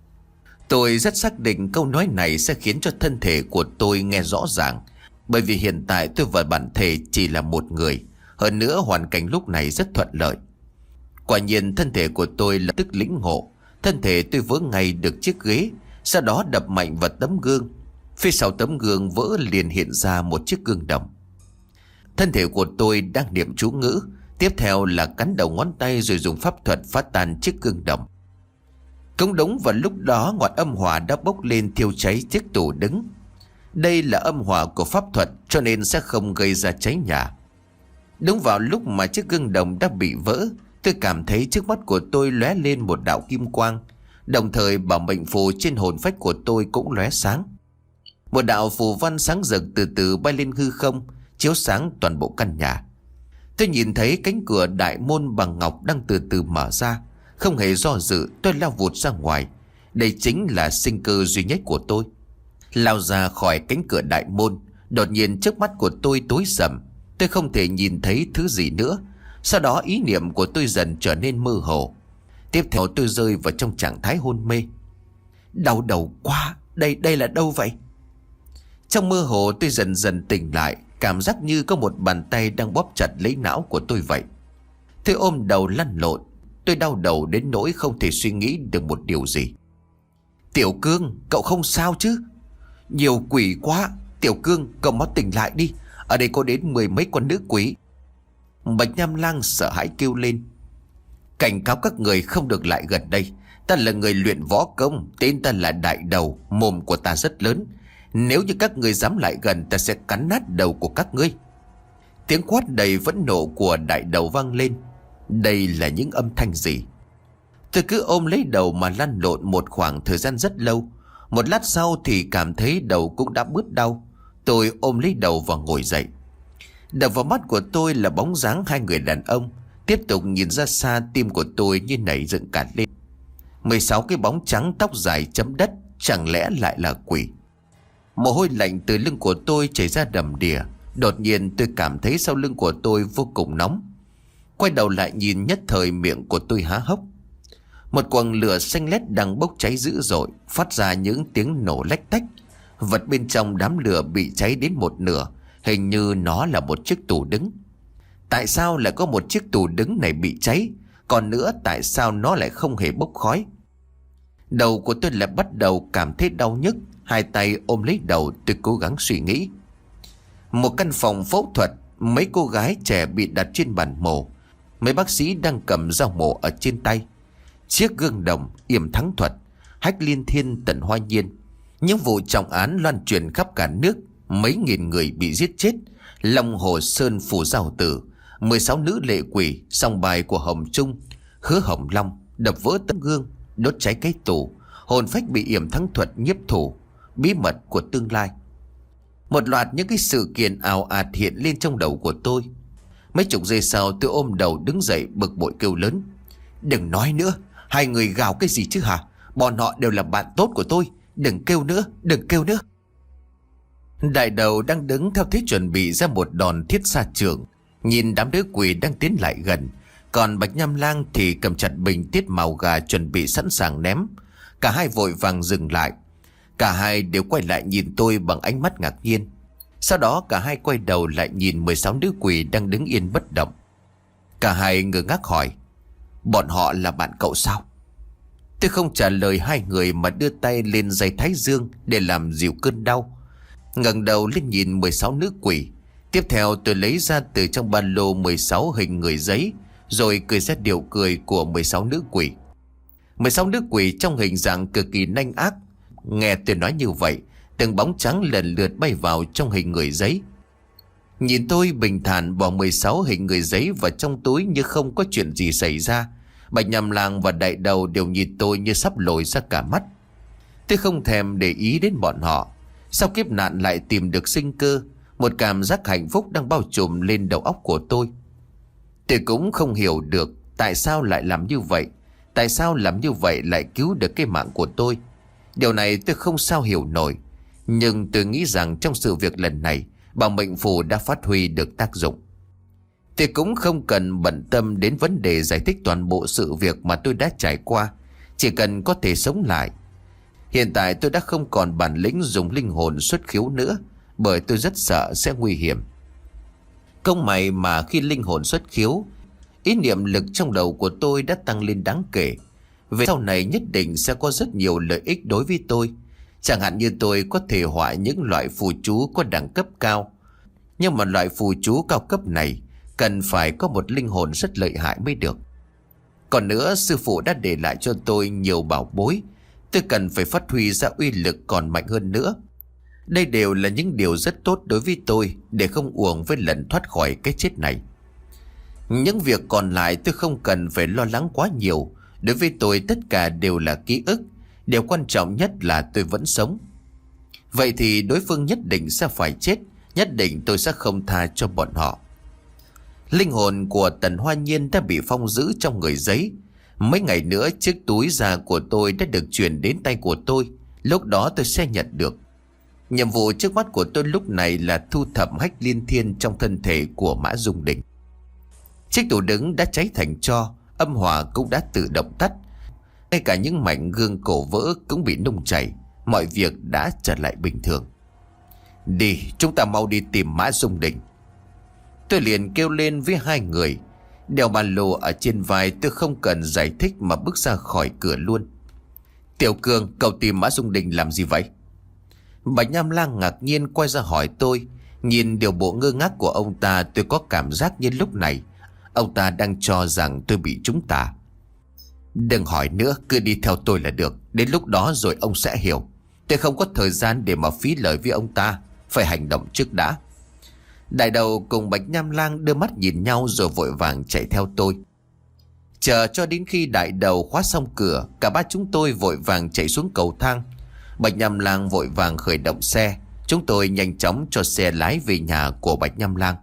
Tôi rất xác định câu nói này sẽ khiến cho thân thể của tôi nghe rõ ràng, bởi vì hiện tại tôi và bản thể chỉ là một người. Hơn nữa hoàn cảnh lúc này rất thuận lợi. Quả nhiên thân thể của tôi lập tức lĩnh ngộ. Thân thể tôi vỡ ngay được chiếc ghế, sau đó đập mạnh vào tấm gương. Phía sau tấm gương vỡ liền hiện ra một chiếc gương đồng. Thân thể của tôi đang niệm chú ngữ, tiếp theo là cắn đầu ngón tay rồi dùng pháp thuật phá tan chiếc gương đồng. Cũng đúng vào lúc đó ngọn âm hỏa đã bốc lên thiêu cháy chiếc tủ đứng. Đây là âm hỏa của pháp thuật cho nên sẽ không gây ra cháy nhà. Đúng vào lúc mà chiếc gương đồng đã bị vỡ, tôi cảm thấy trước mắt của tôi lóe lên một đạo kim quang, đồng thời bảo mệnh phù trên hồn phách của tôi cũng lóe sáng. Một đạo phù văn sáng rực từ từ bay lên hư không, chiếu sáng toàn bộ căn nhà. Tôi nhìn thấy cánh cửa đại môn bằng ngọc đang từ từ mở ra. Không hề do dự, tôi lao vụt ra ngoài. Đây chính là sinh cơ duy nhất của tôi. Lao ra khỏi cánh cửa đại môn, đột nhiên trước mắt của tôi tối sầm. Tôi không thể nhìn thấy thứ gì nữa. Sau đó ý niệm của tôi dần trở nên mơ hồ. Tiếp theo tôi rơi vào trong trạng thái hôn mê. Đau đầu quá, đây đây là đâu vậy? Trong mơ hồ tôi dần dần tỉnh lại, cảm giác như có một bàn tay đang bóp chặt lấy não của tôi vậy. Tôi ôm đầu lăn lộn. Tôi đau đầu đến nỗi không thể suy nghĩ được một điều gì. Tiểu Cương, cậu không sao chứ? Nhiều quỷ quá. Tiểu Cương, cậu mau tỉnh lại đi. Ở đây có đến mười mấy con nữ quỷ. Bạch Nham Lang sợ hãi kêu lên: Cảnh cáo các người không được lại gần đây. Ta là người luyện võ công, tên ta là Đại Đầu, mồm của ta rất lớn. Nếu như các người dám lại gần, ta sẽ cắn nát đầu của các ngươi. Tiếng quát đầy phẫn nộ của Đại Đầu vang lên. Đây là những âm thanh gì? Tôi cứ ôm lấy đầu mà lăn lộn một khoảng thời gian rất lâu. Một lát sau thì cảm thấy đầu cũng đã bứt đau. Tôi ôm lấy đầu và ngồi dậy. Đập vào mắt của tôi là bóng dáng hai người đàn ông. Tiếp tục nhìn ra xa, tim của tôi như nảy dựng cả lên. Mười sáu cái bóng trắng tóc dài chấm đất, chẳng lẽ lại là quỷ? Mồ hôi lạnh từ lưng của tôi chảy ra đầm đìa. Đột nhiên tôi cảm thấy sau lưng của tôi vô cùng nóng. Quay đầu lại nhìn, nhất thời miệng của tôi há hốc. Một quầng lửa xanh lét đang bốc cháy dữ dội, phát ra những tiếng nổ lách tách. Vật bên trong đám lửa bị cháy đến một nửa, hình như nó là một chiếc tủ đứng. Tại sao lại có một chiếc tủ đứng này bị cháy? Còn nữa, tại sao nó lại không hề bốc khói? Đầu của tôi lại bắt đầu cảm thấy đau nhức. Hai tay ôm lấy đầu, tôi cố gắng suy nghĩ. Một căn phòng phẫu thuật, mấy cô gái trẻ bị đặt trên bàn mổ. Mấy bác sĩ đang cầm dao mổ ở trên tay. Chiếc gương đồng, yểm thắng thuật, hách liên thiên, tần hoa nhiên. Những vụ trọng án loan truyền khắp cả nước. Mấy nghìn người bị giết chết. Long Hồ Sơn phủ giao tử, mười sáu nữ lệ quỷ, song bài của Hồng Trung, Hứa Hồng Long, đập vỡ tấm gương, đốt cháy cái tủ, hồn phách bị yểm thắng thuật nhiếp thủ, bí mật của tương lai. Một loạt những cái sự kiện ào ạt hiện lên trong đầu của tôi. Mấy chục giây sau tôi ôm đầu đứng dậy bực bội kêu lớn: Đừng nói nữa, hai người gào cái gì chứ hả? Bọn họ đều là bạn tốt của tôi. Đừng kêu nữa, đừng kêu nữa. Đại đầu đang đứng theo thế chuẩn bị ra một đòn thiết xa trường, nhìn đám đứa quỷ đang tiến lại gần. Còn Bạch Nham Lang thì cầm chặt bình tiết màu gà chuẩn bị sẵn sàng ném. Cả hai vội vàng dừng lại. Cả hai đều quay lại nhìn tôi bằng ánh mắt ngạc nhiên. Sau đó cả hai quay đầu lại nhìn mười sáu nữ quỷ đang đứng yên bất động. Cả hai ngơ ngác hỏi: Bọn họ là bạn cậu sao? Tôi không trả lời hai người mà đưa tay lên dây thái dương để làm dịu cơn đau. Ngẩng đầu lên nhìn mười sáu nữ quỷ. Tiếp theo tôi lấy ra từ trong ba lô mười sáu hình người giấy, rồi cười ra điệu cười của mười sáu nữ quỷ. mười sáu nữ quỷ trong hình dạng cực kỳ nanh ác. Nghe tôi nói như vậy, từng bóng trắng lần lượt bay vào trong hình người giấy. Nhìn tôi bình thản bỏ mười sáu hình người giấy vào trong túi như không có chuyện gì xảy ra. Bạch Nham Lang và Đại Đầu đều nhìn tôi như sắp lồi ra cả mắt. Tôi không thèm để ý đến bọn họ. Sau kiếp nạn lại tìm được sinh cơ, một cảm giác hạnh phúc đang bao trùm lên đầu óc của tôi. Tôi cũng không hiểu được tại sao lại làm như vậy. Tại sao làm như vậy lại cứu được cái mạng của tôi? Điều này tôi không sao hiểu nổi. Nhưng tôi nghĩ rằng trong sự việc lần này, bảo mệnh phù đã phát huy được tác dụng. Tôi cũng không cần bận tâm đến vấn đề giải thích toàn bộ sự việc mà tôi đã trải qua. Chỉ cần có thể sống lại. Hiện tại tôi đã không còn bản lĩnh dùng linh hồn xuất khiếu nữa, bởi tôi rất sợ sẽ nguy hiểm. Công may mà khi linh hồn xuất khiếu, ý niệm lực trong đầu của tôi đã tăng lên đáng kể. Về sau này nhất định sẽ có rất nhiều lợi ích đối với tôi. Chẳng hạn như tôi có thể họa những loại phù chú có đẳng cấp cao. Nhưng mà loại phù chú cao cấp này cần phải có một linh hồn rất lợi hại mới được. Còn nữa, sư phụ đã để lại cho tôi nhiều bảo bối. Tôi cần phải phát huy ra uy lực còn mạnh hơn nữa. Đây đều là những điều rất tốt đối với tôi, để không uổng với lần thoát khỏi cái chết này. Những việc còn lại tôi không cần phải lo lắng quá nhiều. Đối với tôi tất cả đều là ký ức. Điều quan trọng nhất là tôi vẫn sống. Vậy thì đối phương nhất định sẽ phải chết. Nhất định tôi sẽ không tha cho bọn họ. Linh hồn của Tần Hoa Nhiên đã bị phong giữ trong người giấy. Mấy ngày nữa chiếc túi da của tôi đã được chuyển đến tay của tôi. Lúc đó tôi sẽ nhận được. Nhiệm vụ trước mắt của tôi lúc này là thu thập hách liên thiên trong thân thể của Mã Dung Đình. Chiếc tủ đứng đã cháy thành tro, âm hỏa cũng đã tự động tắt. Ngay cả những mảnh gương cổ vỡ cũng bị nung chảy. Mọi việc đã trở lại bình thường. Đi, chúng ta mau đi tìm Mã Dung Đình. Tôi liền kêu lên với hai người. Đeo ba lô ở trên vai, tôi không cần giải thích mà bước ra khỏi cửa luôn. Tiểu Cường, cậu tìm Mã Dung Đình làm gì vậy? Bạch Nham Lang ngạc nhiên quay ra hỏi tôi. Nhìn điều bộ ngơ ngác của ông ta, tôi có cảm giác như lúc này ông ta đang cho rằng tôi bị trúng tà. Đừng hỏi nữa, cứ đi theo tôi là được. Đến lúc đó rồi ông sẽ hiểu. Tôi không có thời gian để mà phí lời với ông ta. Phải hành động trước đã. Đại Đầu cùng Bạch Nham Lang đưa mắt nhìn nhau rồi vội vàng chạy theo tôi. Chờ cho đến khi đại đầu khóa xong cửa, cả ba chúng tôi vội vàng chạy xuống cầu thang. Bạch Nham Lang vội vàng khởi động xe. Chúng tôi nhanh chóng cho xe lái về nhà của Bạch Nham Lang.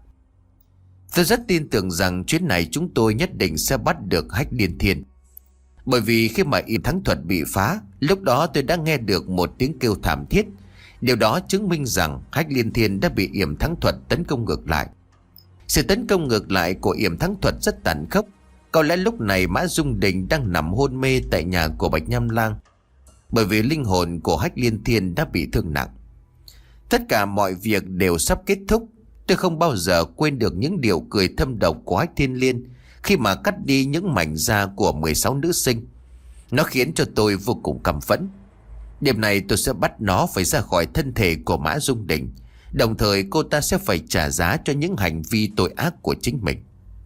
Tôi rất tin tưởng rằng chuyến này chúng tôi nhất định sẽ bắt được Hách Liên Thiên. Bởi vì khi mà yểm thắng thuật bị phá, lúc đó tôi đã nghe được một tiếng kêu thảm thiết. Điều đó chứng minh rằng Hách Liên Thiên đã bị yểm thắng thuật tấn công ngược lại. Sự tấn công ngược lại của yểm thắng thuật rất tàn khốc. Có lẽ lúc này Mã Dung Đình đang nằm hôn mê tại nhà của Bạch Nham Lang, bởi vì linh hồn của Hách Liên Thiên đã bị thương nặng. Tất cả mọi việc đều sắp kết thúc. Tôi không bao giờ quên được những điều cười thâm độc của Hách Thiên Liên khi mà cắt đi những mảnh da của mười sáu nữ sinh. Nó khiến cho tôi vô cùng căm phẫn. Đêm này tôi sẽ bắt nó phải ra khỏi thân thể của Mã Dung Đình. Đồng thời cô ta sẽ phải trả giá cho những hành vi tội ác của chính mình.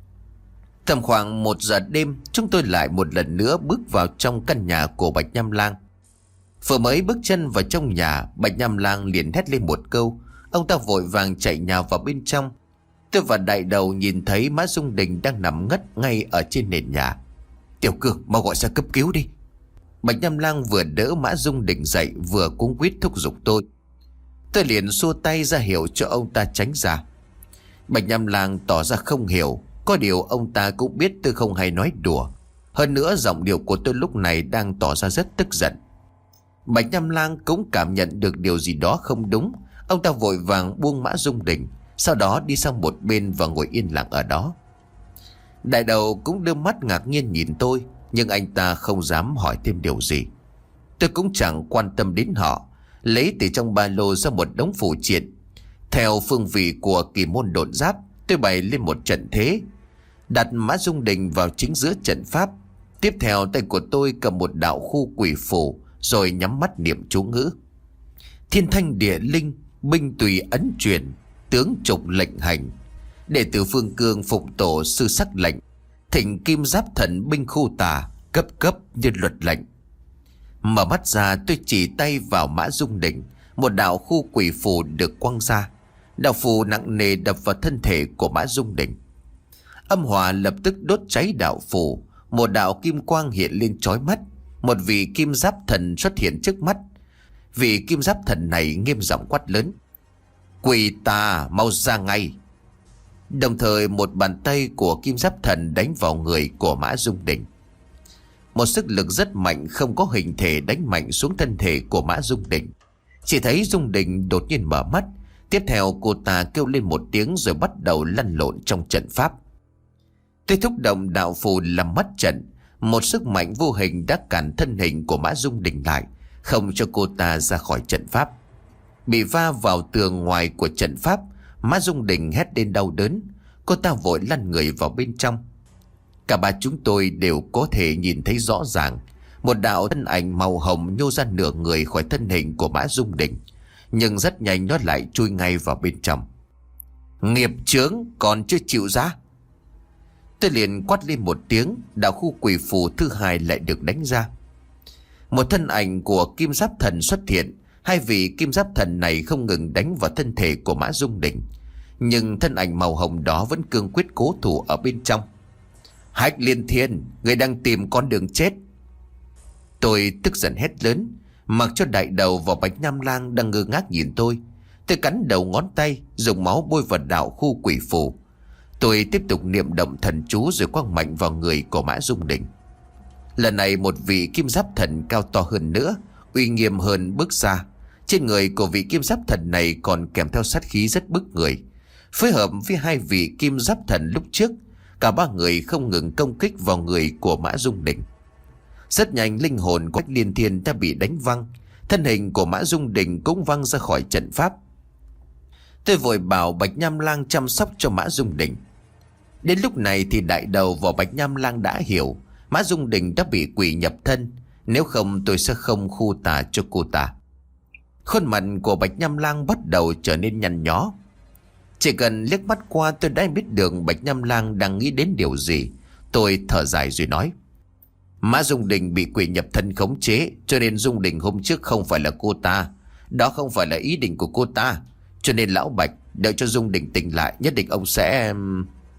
Tầm khoảng một giờ đêm, chúng tôi lại một lần nữa bước vào trong căn nhà của Bạch Nham Lang. Vừa mới bước chân vào trong nhà, Bạch Nham Lang liền hét lên một câu. Ông ta vội vàng chạy nhào vào bên trong. Tôi và đại đầu nhìn thấy Mã Dung Đình đang nằm ngất ngay ở trên nền nhà. Tiểu Cường, mau gọi xe cấp cứu đi. Bạch Nham Lang vừa đỡ Mã Dung Đình dậy, vừa cuống quýt thúc giục tôi. Tôi liền xua tay ra hiệu cho ông ta tránh ra. Bạch Nham Lang tỏ ra không hiểu. Có điều ông ta cũng biết tôi không hay nói đùa. Hơn nữa giọng điệu của tôi lúc này đang tỏ ra rất tức giận. Bạch Nham Lang cũng cảm nhận được điều gì đó không đúng. Ông ta vội vàng buông Mã Dung Đình, sau đó đi sang một bên và ngồi yên lặng ở đó. Đại đầu cũng đưa mắt ngạc nhiên nhìn tôi, nhưng anh ta không dám hỏi thêm điều gì. Tôi cũng chẳng quan tâm đến họ, lấy từ trong ba lô ra một đống phụ triện. Theo phương vị của kỳ môn độn giáp, tôi bày lên một trận thế, đặt Mã Dung Đình vào chính giữa trận pháp. Tiếp theo tay của tôi cầm một đạo khu quỷ phù, rồi nhắm mắt niệm chú ngữ. Thiên thanh địa linh, binh tùy ấn truyền, tướng trục lệnh hành. Đệ tử Phương Cương phụng tổ sư sắc lệnh, thỉnh kim giáp thần binh khu tà, cấp cấp như luật lệnh. Mở mắt ra, tôi chỉ tay vào Mã Dung Đình. Một đạo khu quỷ phù được quăng ra. Đạo phù nặng nề đập vào thân thể của Mã Dung Đình. Âm hỏa lập tức đốt cháy đạo phù. Một đạo kim quang hiện lên chói mắt. Một vị kim giáp thần xuất hiện trước mắt. Vị kim giáp thần này nghiêm giọng quát lớn: Quỷ tà, mau ra ngay! Đồng thời một bàn tay của kim giáp thần đánh vào người của Mã Dung Đình. Một sức lực rất mạnh không có hình thể đánh mạnh xuống thân thể của Mã Dung Đình. Chỉ thấy Dung Đình đột nhiên mở mắt. Tiếp theo cô ta kêu lên một tiếng rồi bắt đầu lăn lộn trong trận pháp. Tôi thúc động đạo phù làm mắt trận. Một sức mạnh vô hình đã cản thân hình của Mã Dung Đình lại, không cho cô ta ra khỏi trận pháp. Bị va vào tường ngoài của trận pháp, Mã Dung Đình hét lên đau đớn. Cô ta vội lăn người vào bên trong. Cả ba chúng tôi đều có thể nhìn thấy rõ ràng một đạo thân ảnh màu hồng nhô ra nửa người khỏi thân hình của Mã Dung Đình, nhưng rất nhanh nó lại chui ngay vào bên trong. Nghiệp chướng, còn chưa chịu ra! Tôi liền quát lên một tiếng. Đạo khu quỷ phù thứ hai lại được đánh ra. Một thân ảnh của kim giáp thần xuất hiện. Hai vị kim giáp thần này không ngừng đánh vào thân thể của Mã Dung Đình, nhưng thân ảnh màu hồng đó vẫn cương quyết cố thủ ở bên trong. Hách Liên Thiên, người đang tìm con đường chết! Tôi tức giận hét lớn, mặc cho đại đầu và Bạch Nham Lang đang ngơ ngác nhìn tôi. Tôi cắn đầu ngón tay, dùng máu bôi vào đạo khu quỷ phù. Tôi tiếp tục niệm động thần chú rồi quăng mạnh vào người của Mã Dung Đình. Lần này một vị kim giáp thần cao to hơn nữa, uy nghiêm hơn bước ra. Trên người của vị kim giáp thần này còn kèm theo sát khí rất bức người. Phối hợp với hai vị kim giáp thần lúc trước, cả ba người không ngừng công kích vào người của Mã Dung Đình. Rất nhanh linh hồn của Hách Liên Thiên đã bị đánh văng. Thân hình của Mã Dung Đình cũng văng ra khỏi trận pháp. Tôi vội bảo Bạch Nham Lang chăm sóc cho Mã Dung Đình. Đến lúc này thì đại đầu và Bạch Nham Lang đã hiểu Mã Dung Đình đã bị quỷ nhập thân. Nếu không tôi sẽ không khu tà cho cô ta. Khuôn mặt của Bạch Nham Lang bắt đầu trở nên nhăn nhó. Chỉ cần liếc mắt qua tôi đã biết được Bạch Nham Lang đang nghĩ đến điều gì. Tôi thở dài rồi nói: Mã Dung Đình bị quỷ nhập thân khống chế, cho nên Dung Đình hôm trước không phải là cô ta. Đó không phải là ý định của cô ta. Cho nên lão Bạch, đợi cho Dung Đình tỉnh lại, nhất định ông sẽ...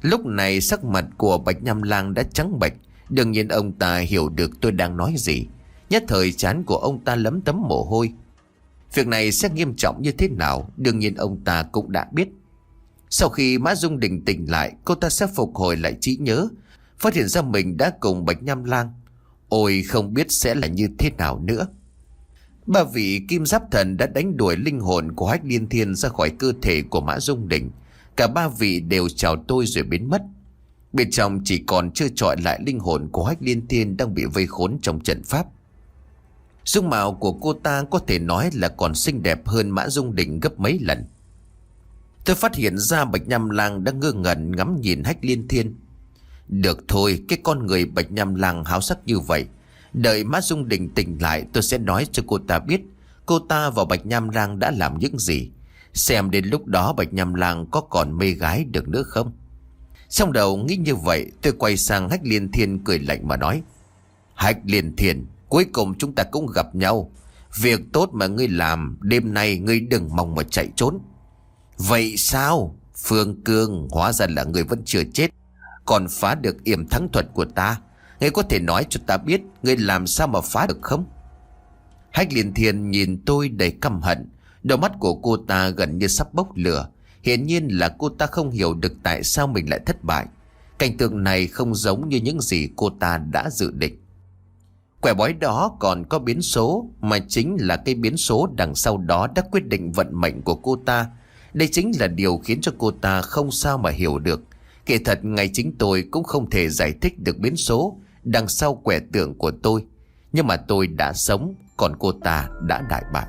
Lúc này sắc mặt của Bạch Nham Lang đã trắng bệch. Đương nhiên ông ta hiểu được tôi đang nói gì. Nhất thời trán của ông ta lấm tấm mồ hôi. Việc này sẽ nghiêm trọng như thế nào đương nhiên ông ta cũng đã biết. Sau khi Mã Dung Đình tỉnh lại, cô ta sẽ phục hồi lại trí nhớ, phát hiện ra mình đã cùng Bạch Nham Lang. Ôi không biết sẽ là như thế nào nữa. Ba vị kim giáp thần đã đánh đuổi linh hồn của Hách Liên Thiên ra khỏi cơ thể của Mã Dung Đình. Cả ba vị đều chào tôi rồi biến mất. Bên trong chỉ còn trơ trọi lại linh hồn của Hách Liên Thiên đang bị vây khốn trong trận pháp. Dung mạo của cô ta có thể nói là còn xinh đẹp hơn Mã Dung Đình gấp mấy lần. Tôi phát hiện ra Bạch Nham Lang đang ngơ ngẩn ngắm nhìn Hách Liên Thiên. Được thôi, cái con người Bạch Nham Lang háo sắc như vậy, đợi Mã Dung Đình tỉnh lại tôi sẽ nói cho cô ta biết cô ta và Bạch Nham Lang đã làm những gì. Xem đến lúc đó Bạch Nham Lang có còn mê gái được nữa không. Trong đầu nghĩ như vậy, tôi quay sang Hách Liên Thiên cười lạnh mà nói: Hách Liên Thiên, cuối cùng chúng ta cũng gặp nhau. Việc tốt mà ngươi làm, đêm nay ngươi đừng mong mà chạy trốn. Vậy sao? Phương Cương, hóa ra là ngươi vẫn chưa chết, còn phá được yểm thắng thuật của ta. Ngươi có thể nói cho ta biết ngươi làm sao mà phá được không? Hách Liên Thiên nhìn tôi đầy căm hận. Đôi mắt của cô ta gần như sắp bốc lửa. Hiển nhiên là cô ta không hiểu được tại sao mình lại thất bại. Cảnh tượng này không giống như những gì cô ta đã dự định. Quẻ bói đó còn có biến số, mà chính là cái biến số đằng sau đó đã quyết định vận mệnh của cô ta. Đây chính là điều khiến cho cô ta không sao mà hiểu được. Kể thật ngay chính tôi cũng không thể giải thích được biến số đằng sau quẻ tượng của tôi. Nhưng mà tôi đã sống, còn cô ta đã đại bại.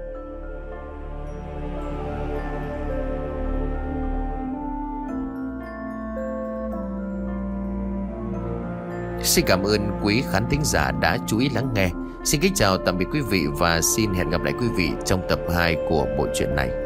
Xin cảm ơn quý khán thính giả đã chú ý lắng nghe. Xin kính chào tạm biệt quý vị và xin hẹn gặp lại quý vị trong tập hai của bộ truyện này.